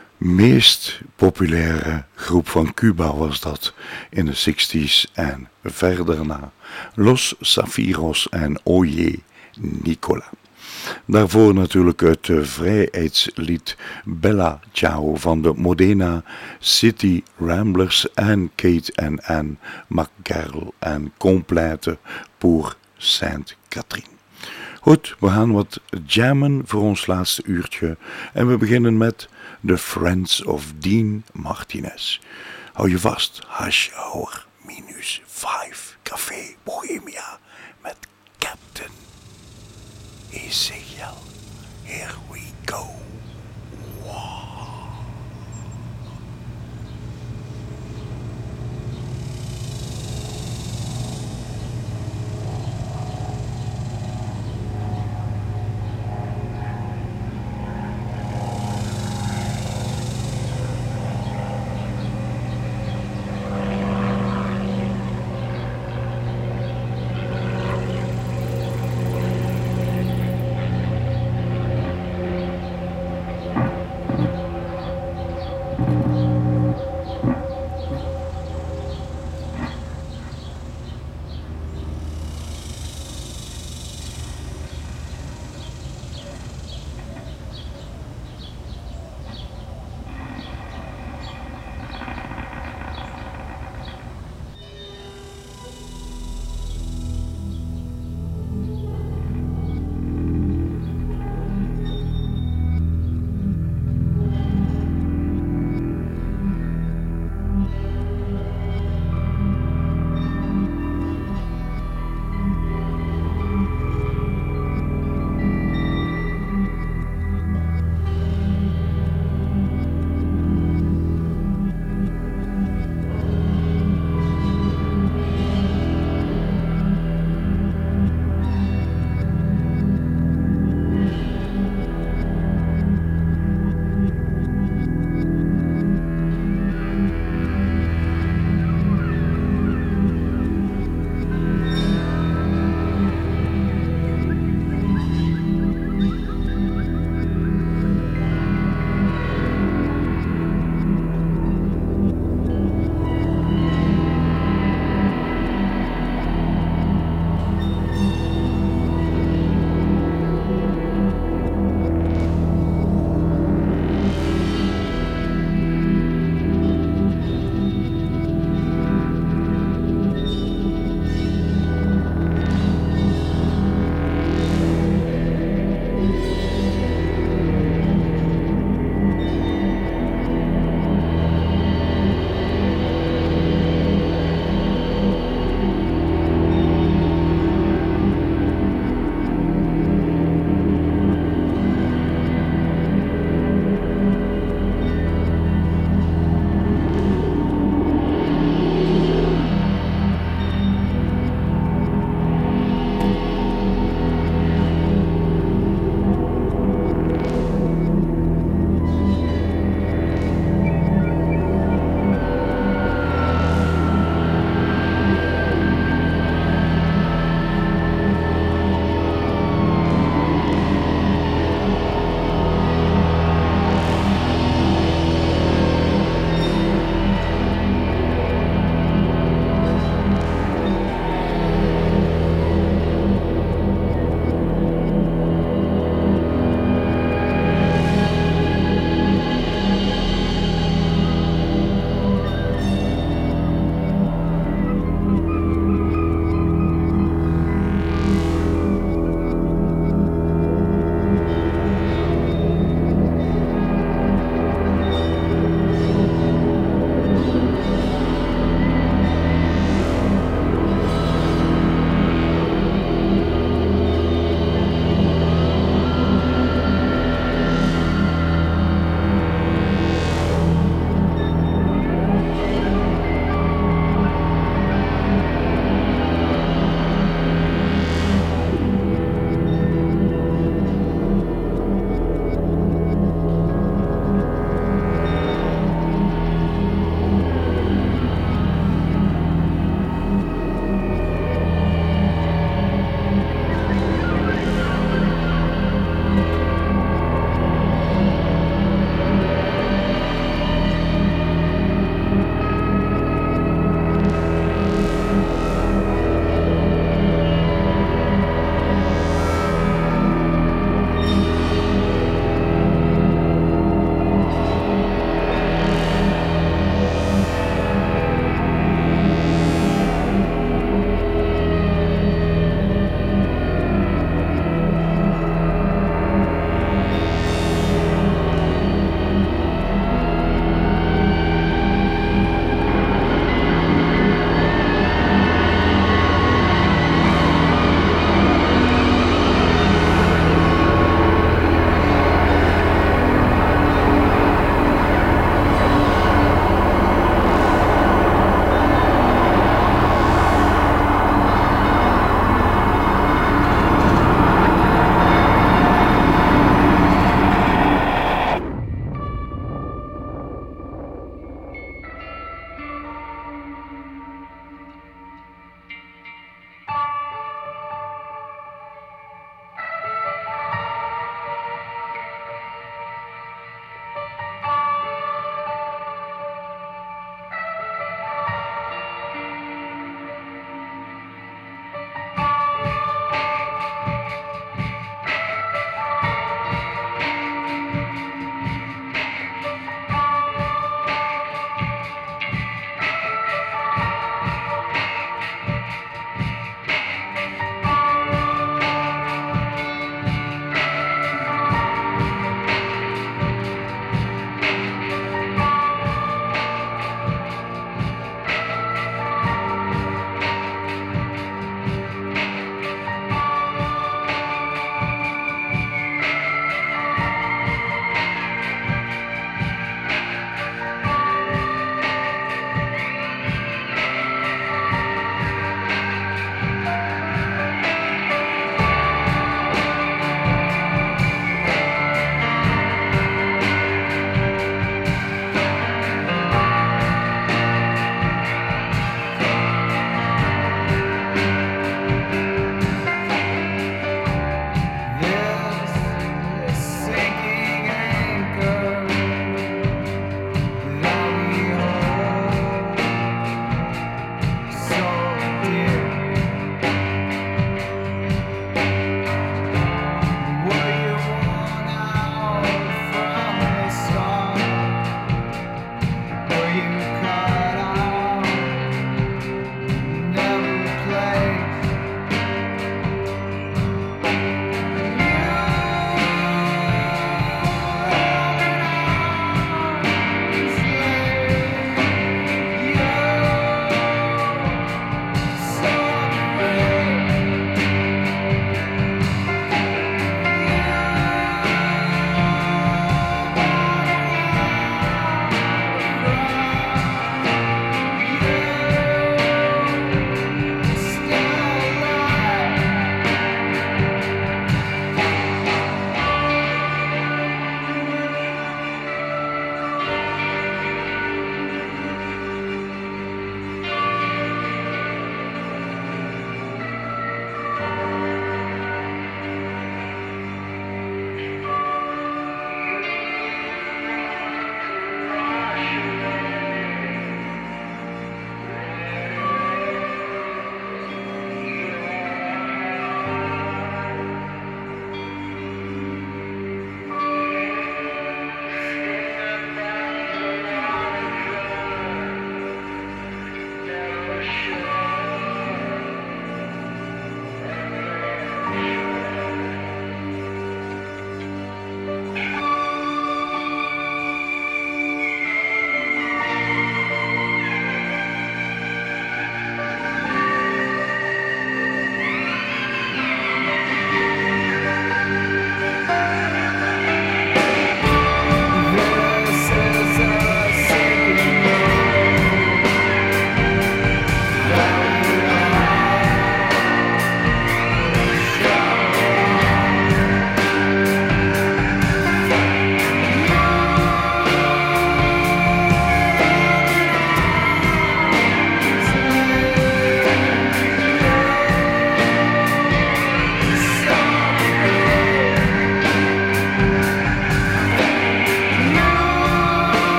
meest populaire groep van Cuba was dat in de zestig's en verder na. Los Zafiros en Oye Nicola. Daarvoor natuurlijk het vrijheidslied Bella Ciao van de Modena City Ramblers en Kate en Anne McGarrel en Complète pour Sainte-Catherine. Goed, we gaan wat jammen voor ons laatste uurtje. En we beginnen met The Friends of Dean Martinez. Hou je vast, Hash Hour minus vijf, Café Bohemia met Captain Ezekiel. Here we go. Thank you.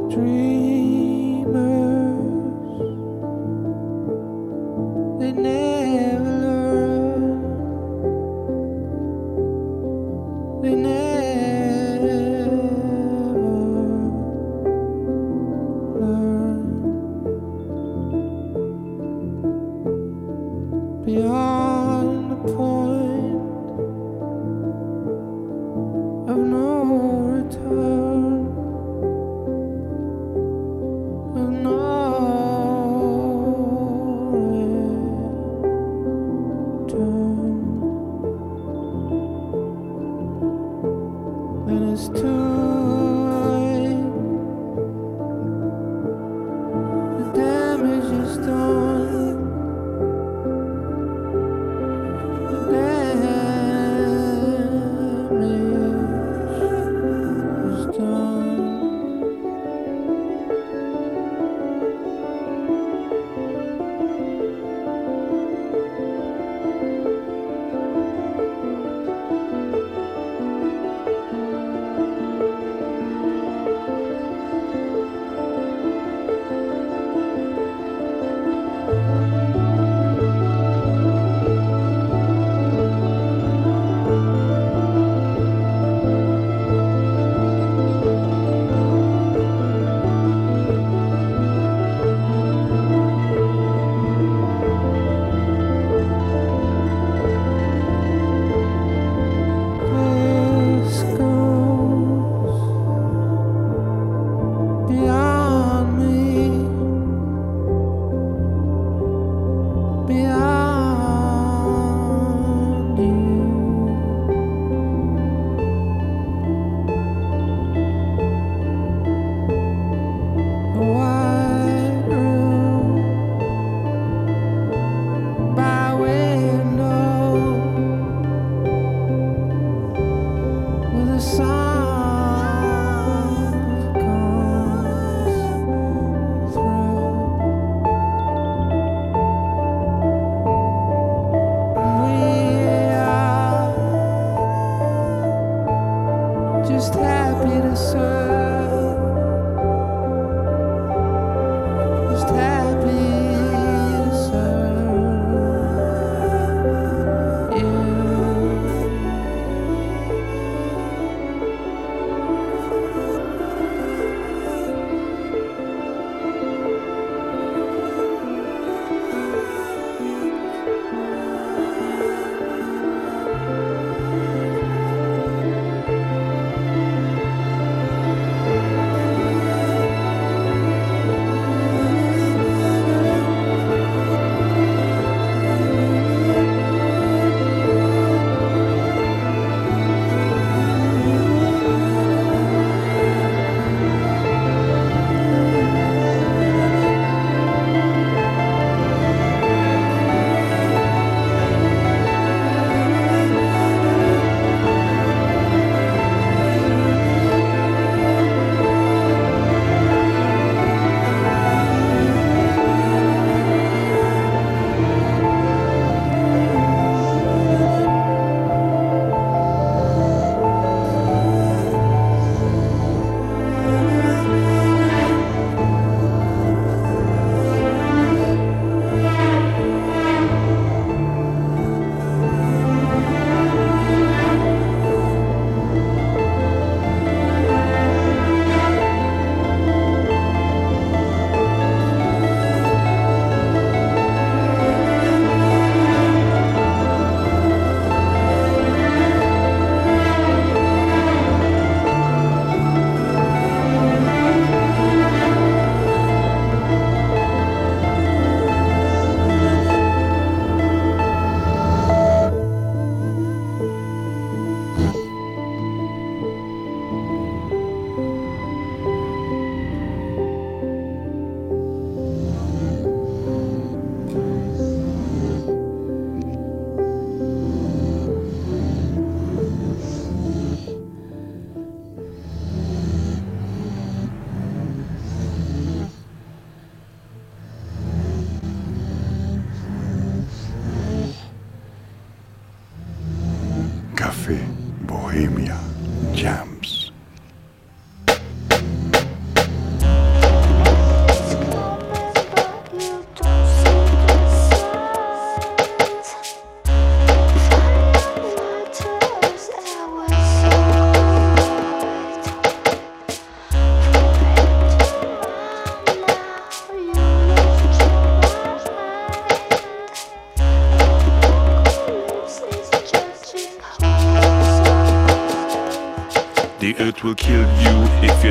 They never learn. They never learn. Beyond the point of no return.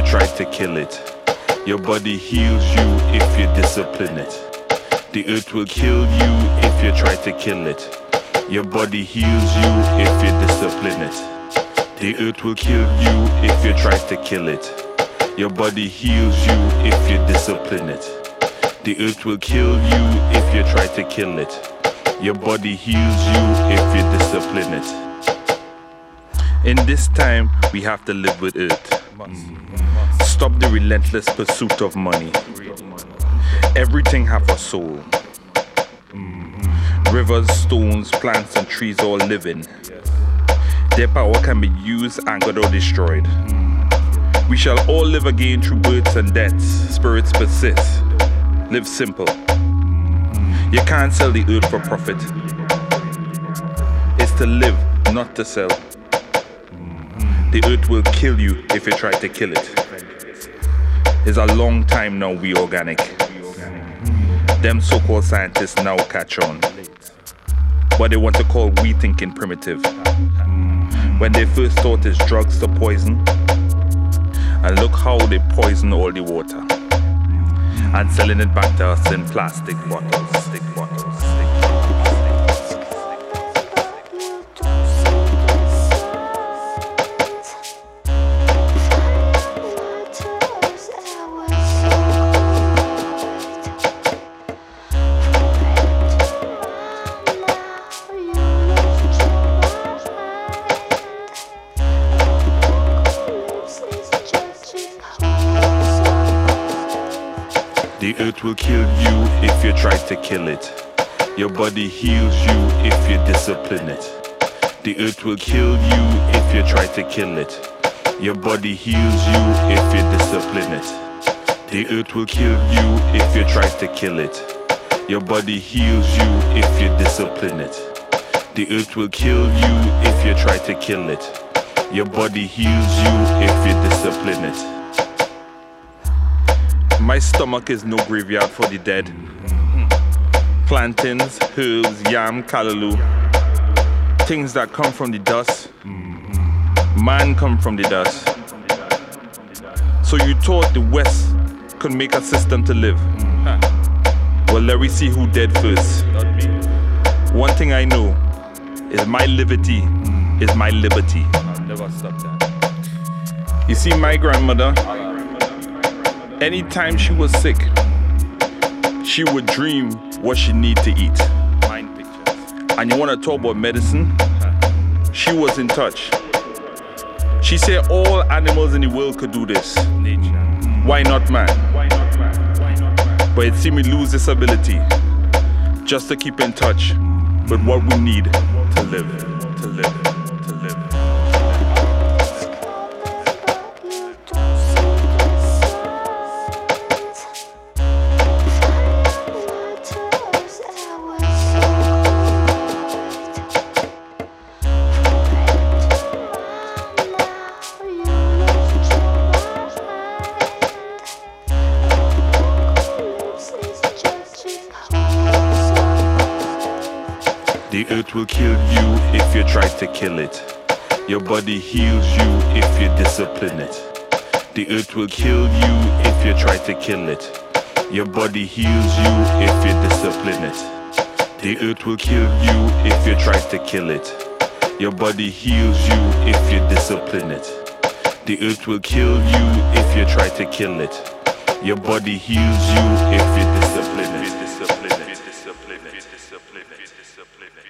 try to kill it. Your body heals you if you discipline it. The earth will kill you if you try to kill it. Your body heals you if you discipline it. The earth will kill you if you try to kill it. Your body heals you if you discipline it. The earth will kill you if you try to kill it. Your body heals you if you discipline it. In this time, we have to live with earth. Stop the relentless pursuit of money. Everything have a soul. Rivers, stones, plants, and trees all living. Their power can be used, angered, or destroyed. We shall all live again through births and deaths. Spirits persist. Live simple. You can't sell the earth for profit. It's to live, not to sell. The earth will kill you if you try to kill it. It's a long time now we organic. Them so-called scientists now catch on. But they want to call we thinking primitive. When they first thought it's drugs to poison. And look how they poison all the water. And selling it back to us in plastic bottles, stick bottles, stick The earth will kill you if you try to kill it. Your body heals you if you discipline it. The earth will kill you if you try to kill it. Your body heals you if you discipline it. The earth will kill you if you try to kill it. Your body heals you if you discipline it. The earth will kill you if you try to kill it. Your body heals you if you discipline it. My stomach is no graveyard for the dead. Plantains, herbs, yam, callaloo. Things that come from the dust. Man come from the dust. So you thought the West could make a system to live. Well, let me see who dead first. One thing I know is my liberty is my liberty. I'll never stop that. You see, my grandmother, anytime she was sick, she would dream what she need to eat. Mind pictures. And you want to talk about medicine? She was in touch. She said all animals in the world could do this. Nature. Why not man? Why not man? Why not man? But it seemed we lose this ability just to keep in touch with what we need to live, to live, to live. The earth will kill you if you try to kill it. Your body heals you if you discipline it. The earth will kill you if you try to kill it. Your body heals you if you discipline it. The earth will kill you if you try to kill it. Your body heals you if you discipline it. The earth will kill you if you try to kill it. Your body heals you if you discipline it. Discipline it. Discipline it. Discipline it. Discipline it.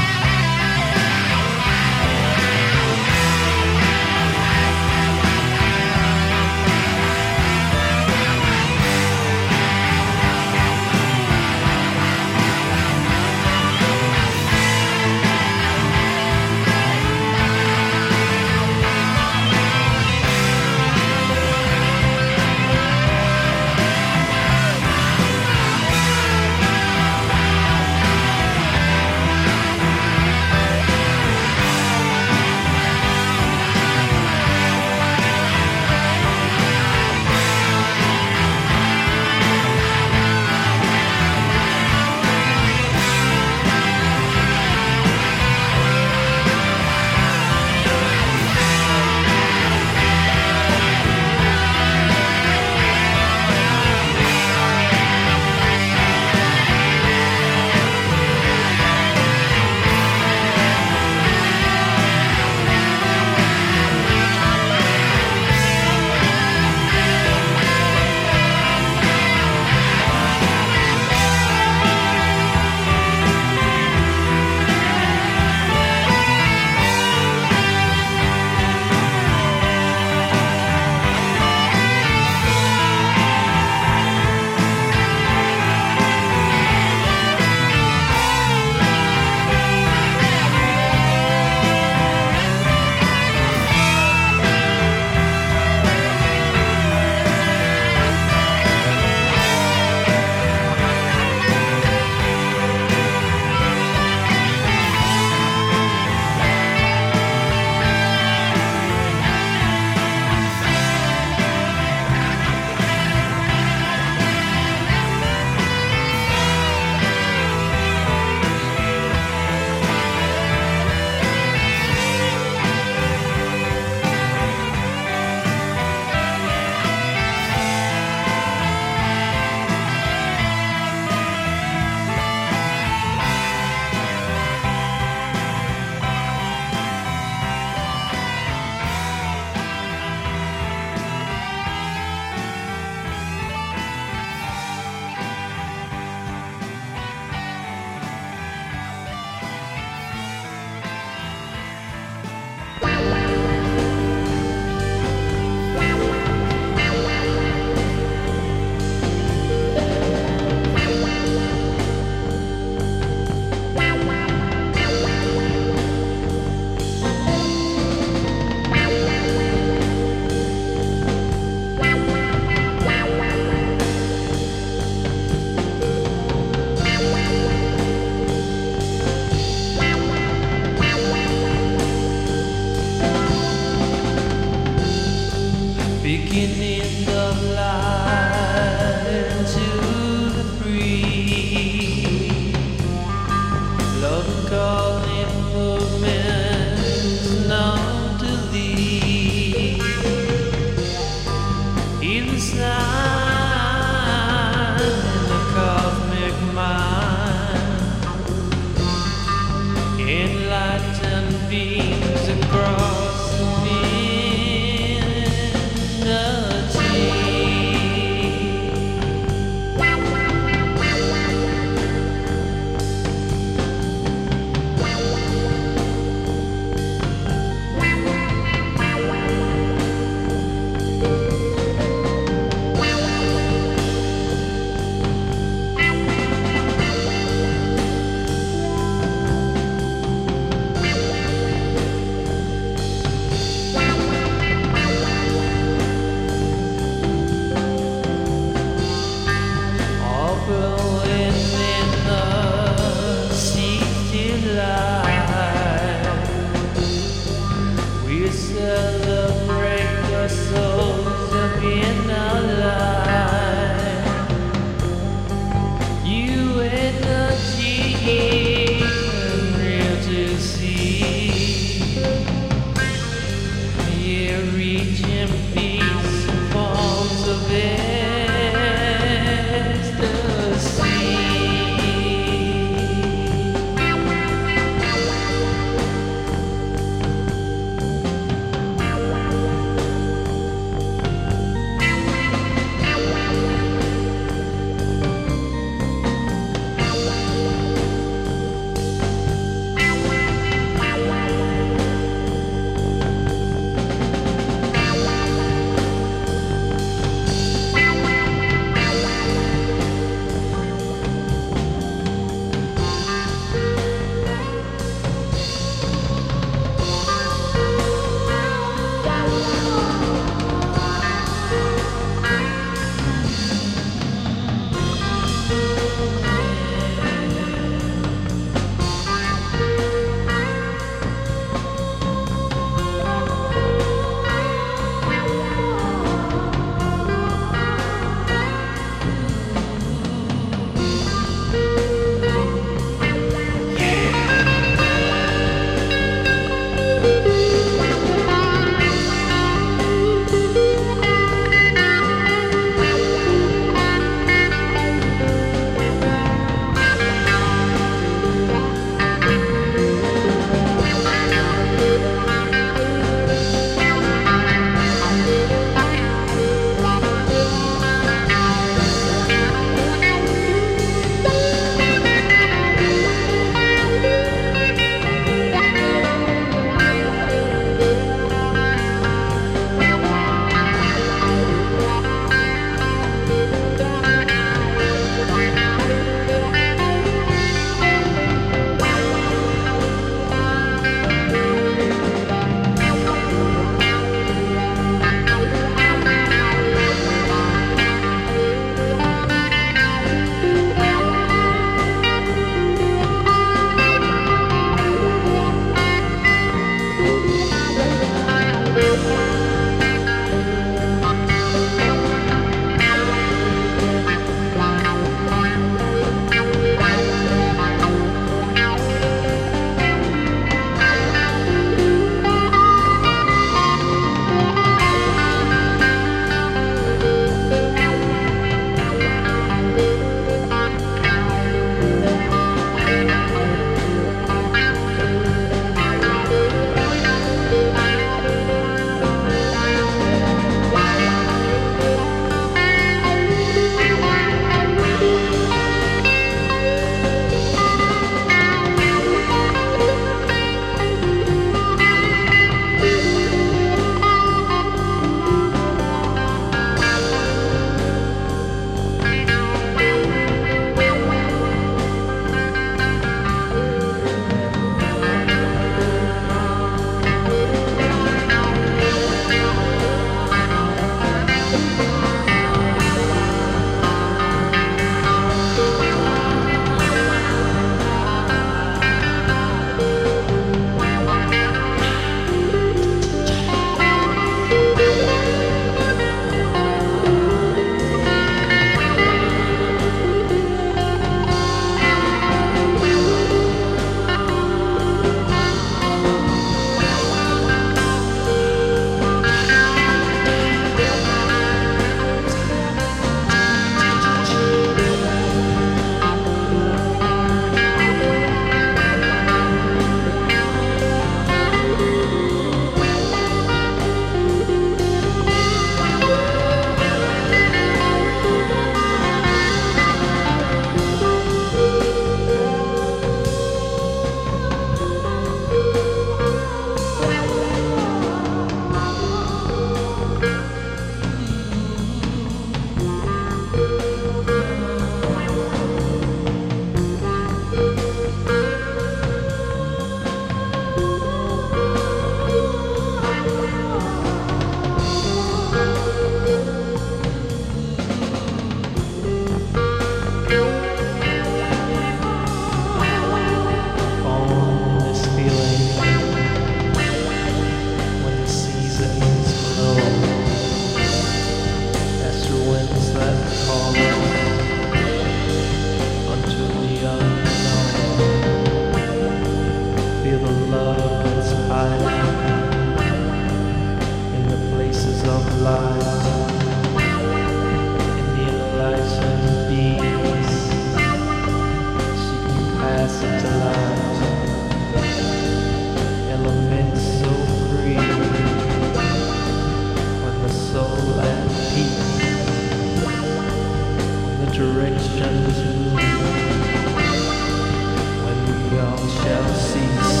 directions move when we all shall cease.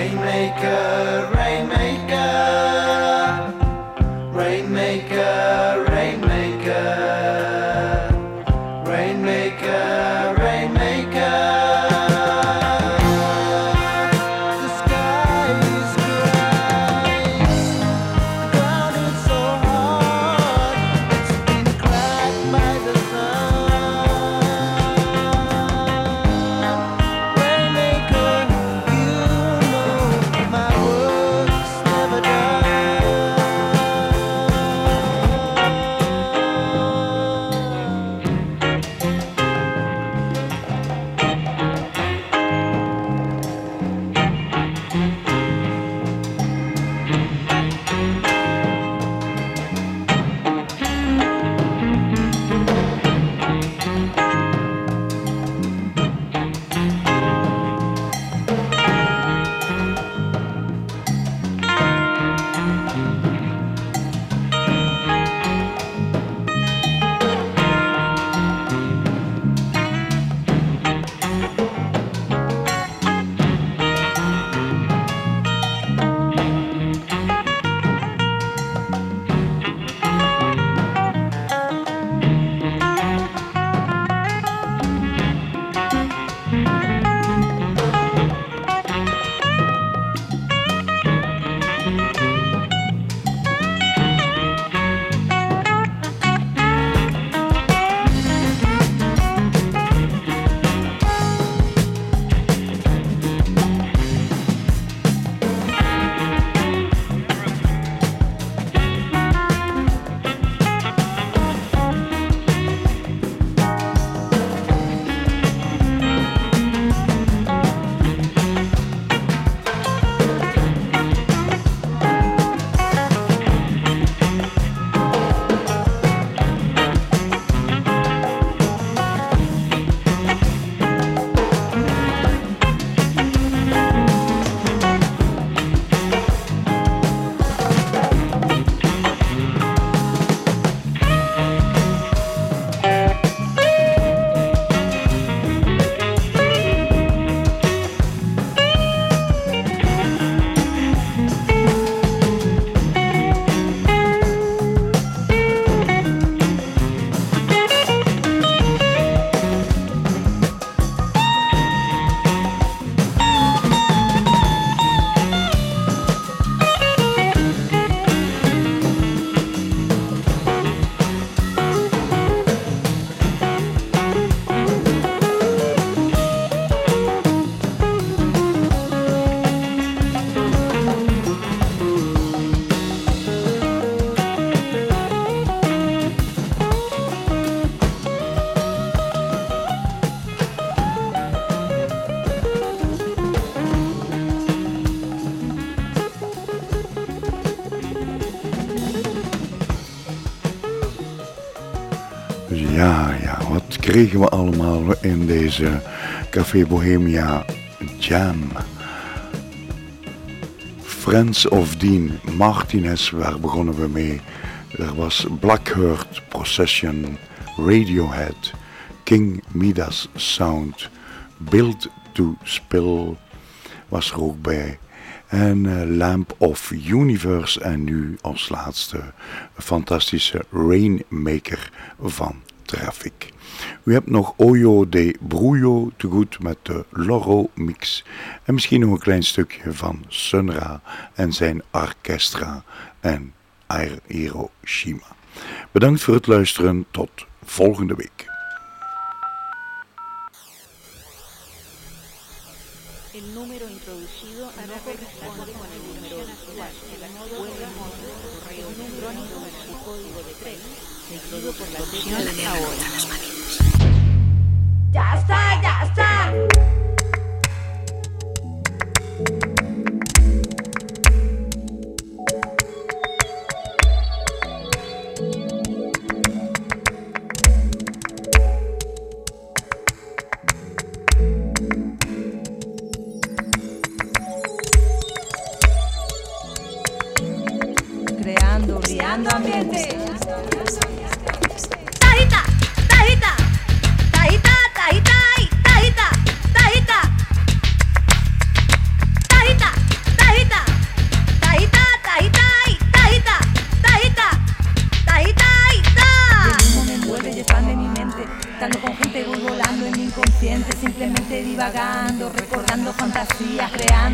Rainmaker, rainmaker, rainmaker, rainmaker, rainmaker, rainmaker. The sky is gray, the ground is so hard, it's been cracked by the sun. Rainmaker, you know my work's never done. Ja, ja, wat kregen we allemaal in deze Café Bohemia Jam? Friends of Dean Martinez, waar begonnen we mee? Er was Blackheart Procession, Radiohead, King Midas Sound, Build to Spill was er ook bij. En uh, Lamp of Universe en nu als laatste een fantastische Rainmaker van Traffic. U hebt nog Oyo de Brujo te goed met de Loro Mix. En misschien nog een klein stukje van Sunra en zijn Orchestra en Air Hiroshima. Bedankt voor het luisteren. Tot volgende week. El número introducido no corresponde con el número actual. Vuelve a correo electrónico de su código de tres, seguido por la opción ahora. Ya está, ya está. Creando, creando ambiente. Tajita, tajita, tajita, tajita, tajita, tajita, tajita,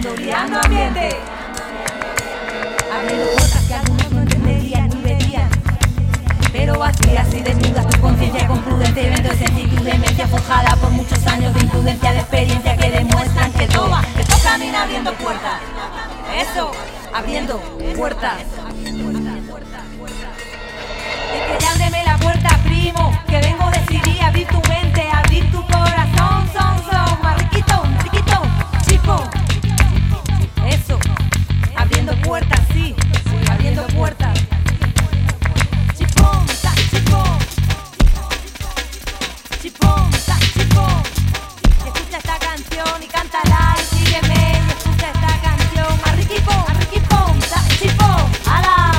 Creando, creando ambiente. Abriendo puertas que algunos no entenderían ni verían. Pero vacías y desnudas tu conciencia con prudencia y vento de sentir tu demencia forjada por muchos años de imprudencia, de experiencia que demuestran que toma, que tú caminas abriendo puertas. Eso, abriendo puertas. Es que ya ábreme la puerta, primo, que vengo decidí a abrir tu mente, a abrir tu corazón, son, son, marriquitón, chiquitón, chico. Eso, abriendo puertas, sí, abriendo puertas. Chipón, ta, chipón. Chipón, ta, chipón. Y escucha esta canción y cántala y sígueme y escucha esta canción. Marriquipón, marriquipón, ta, chipón, ala.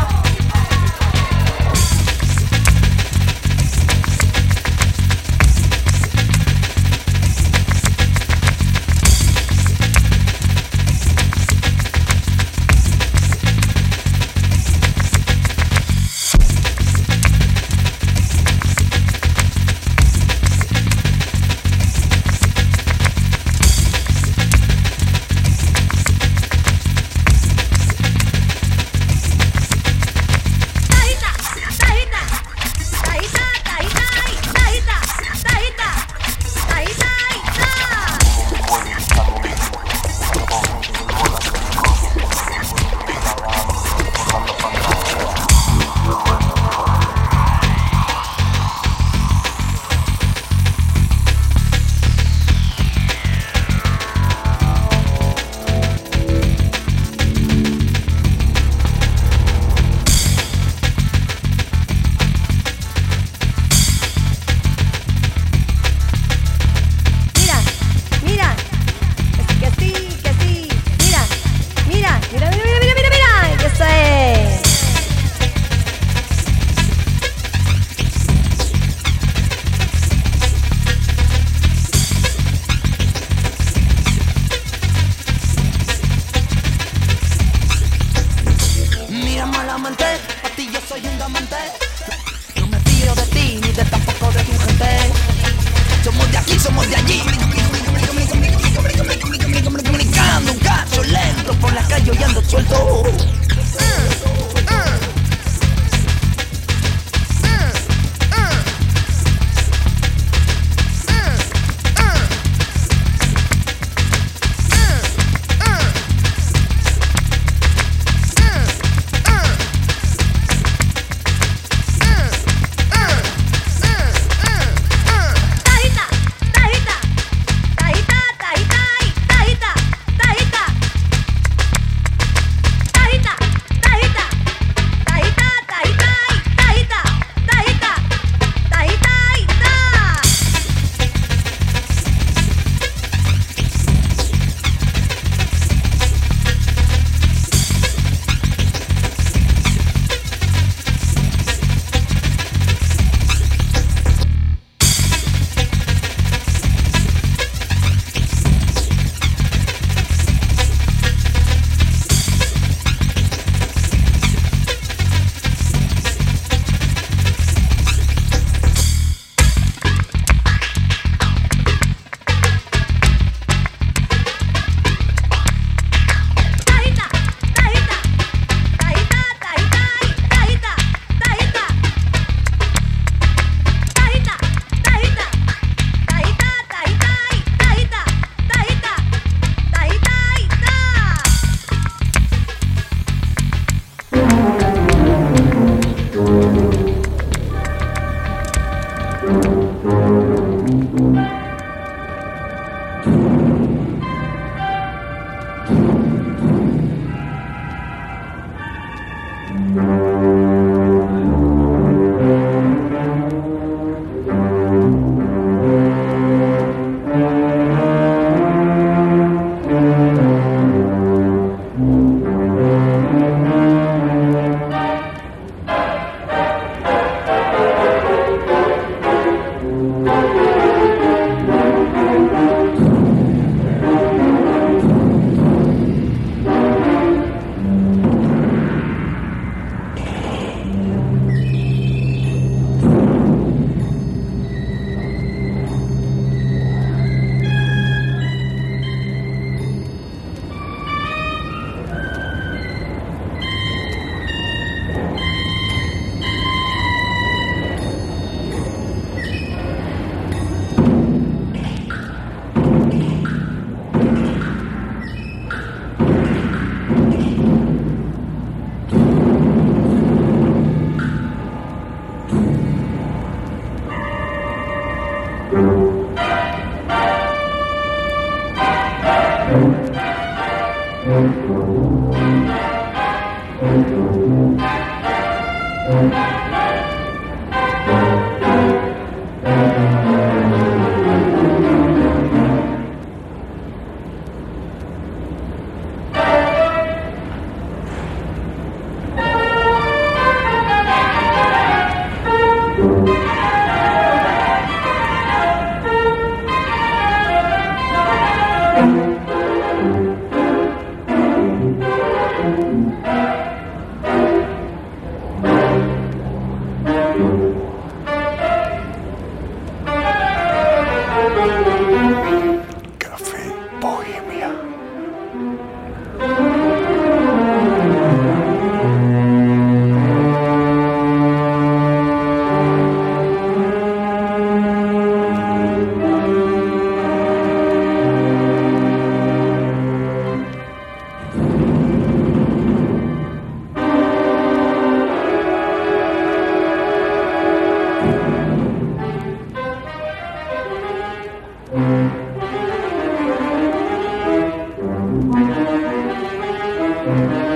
Thank you.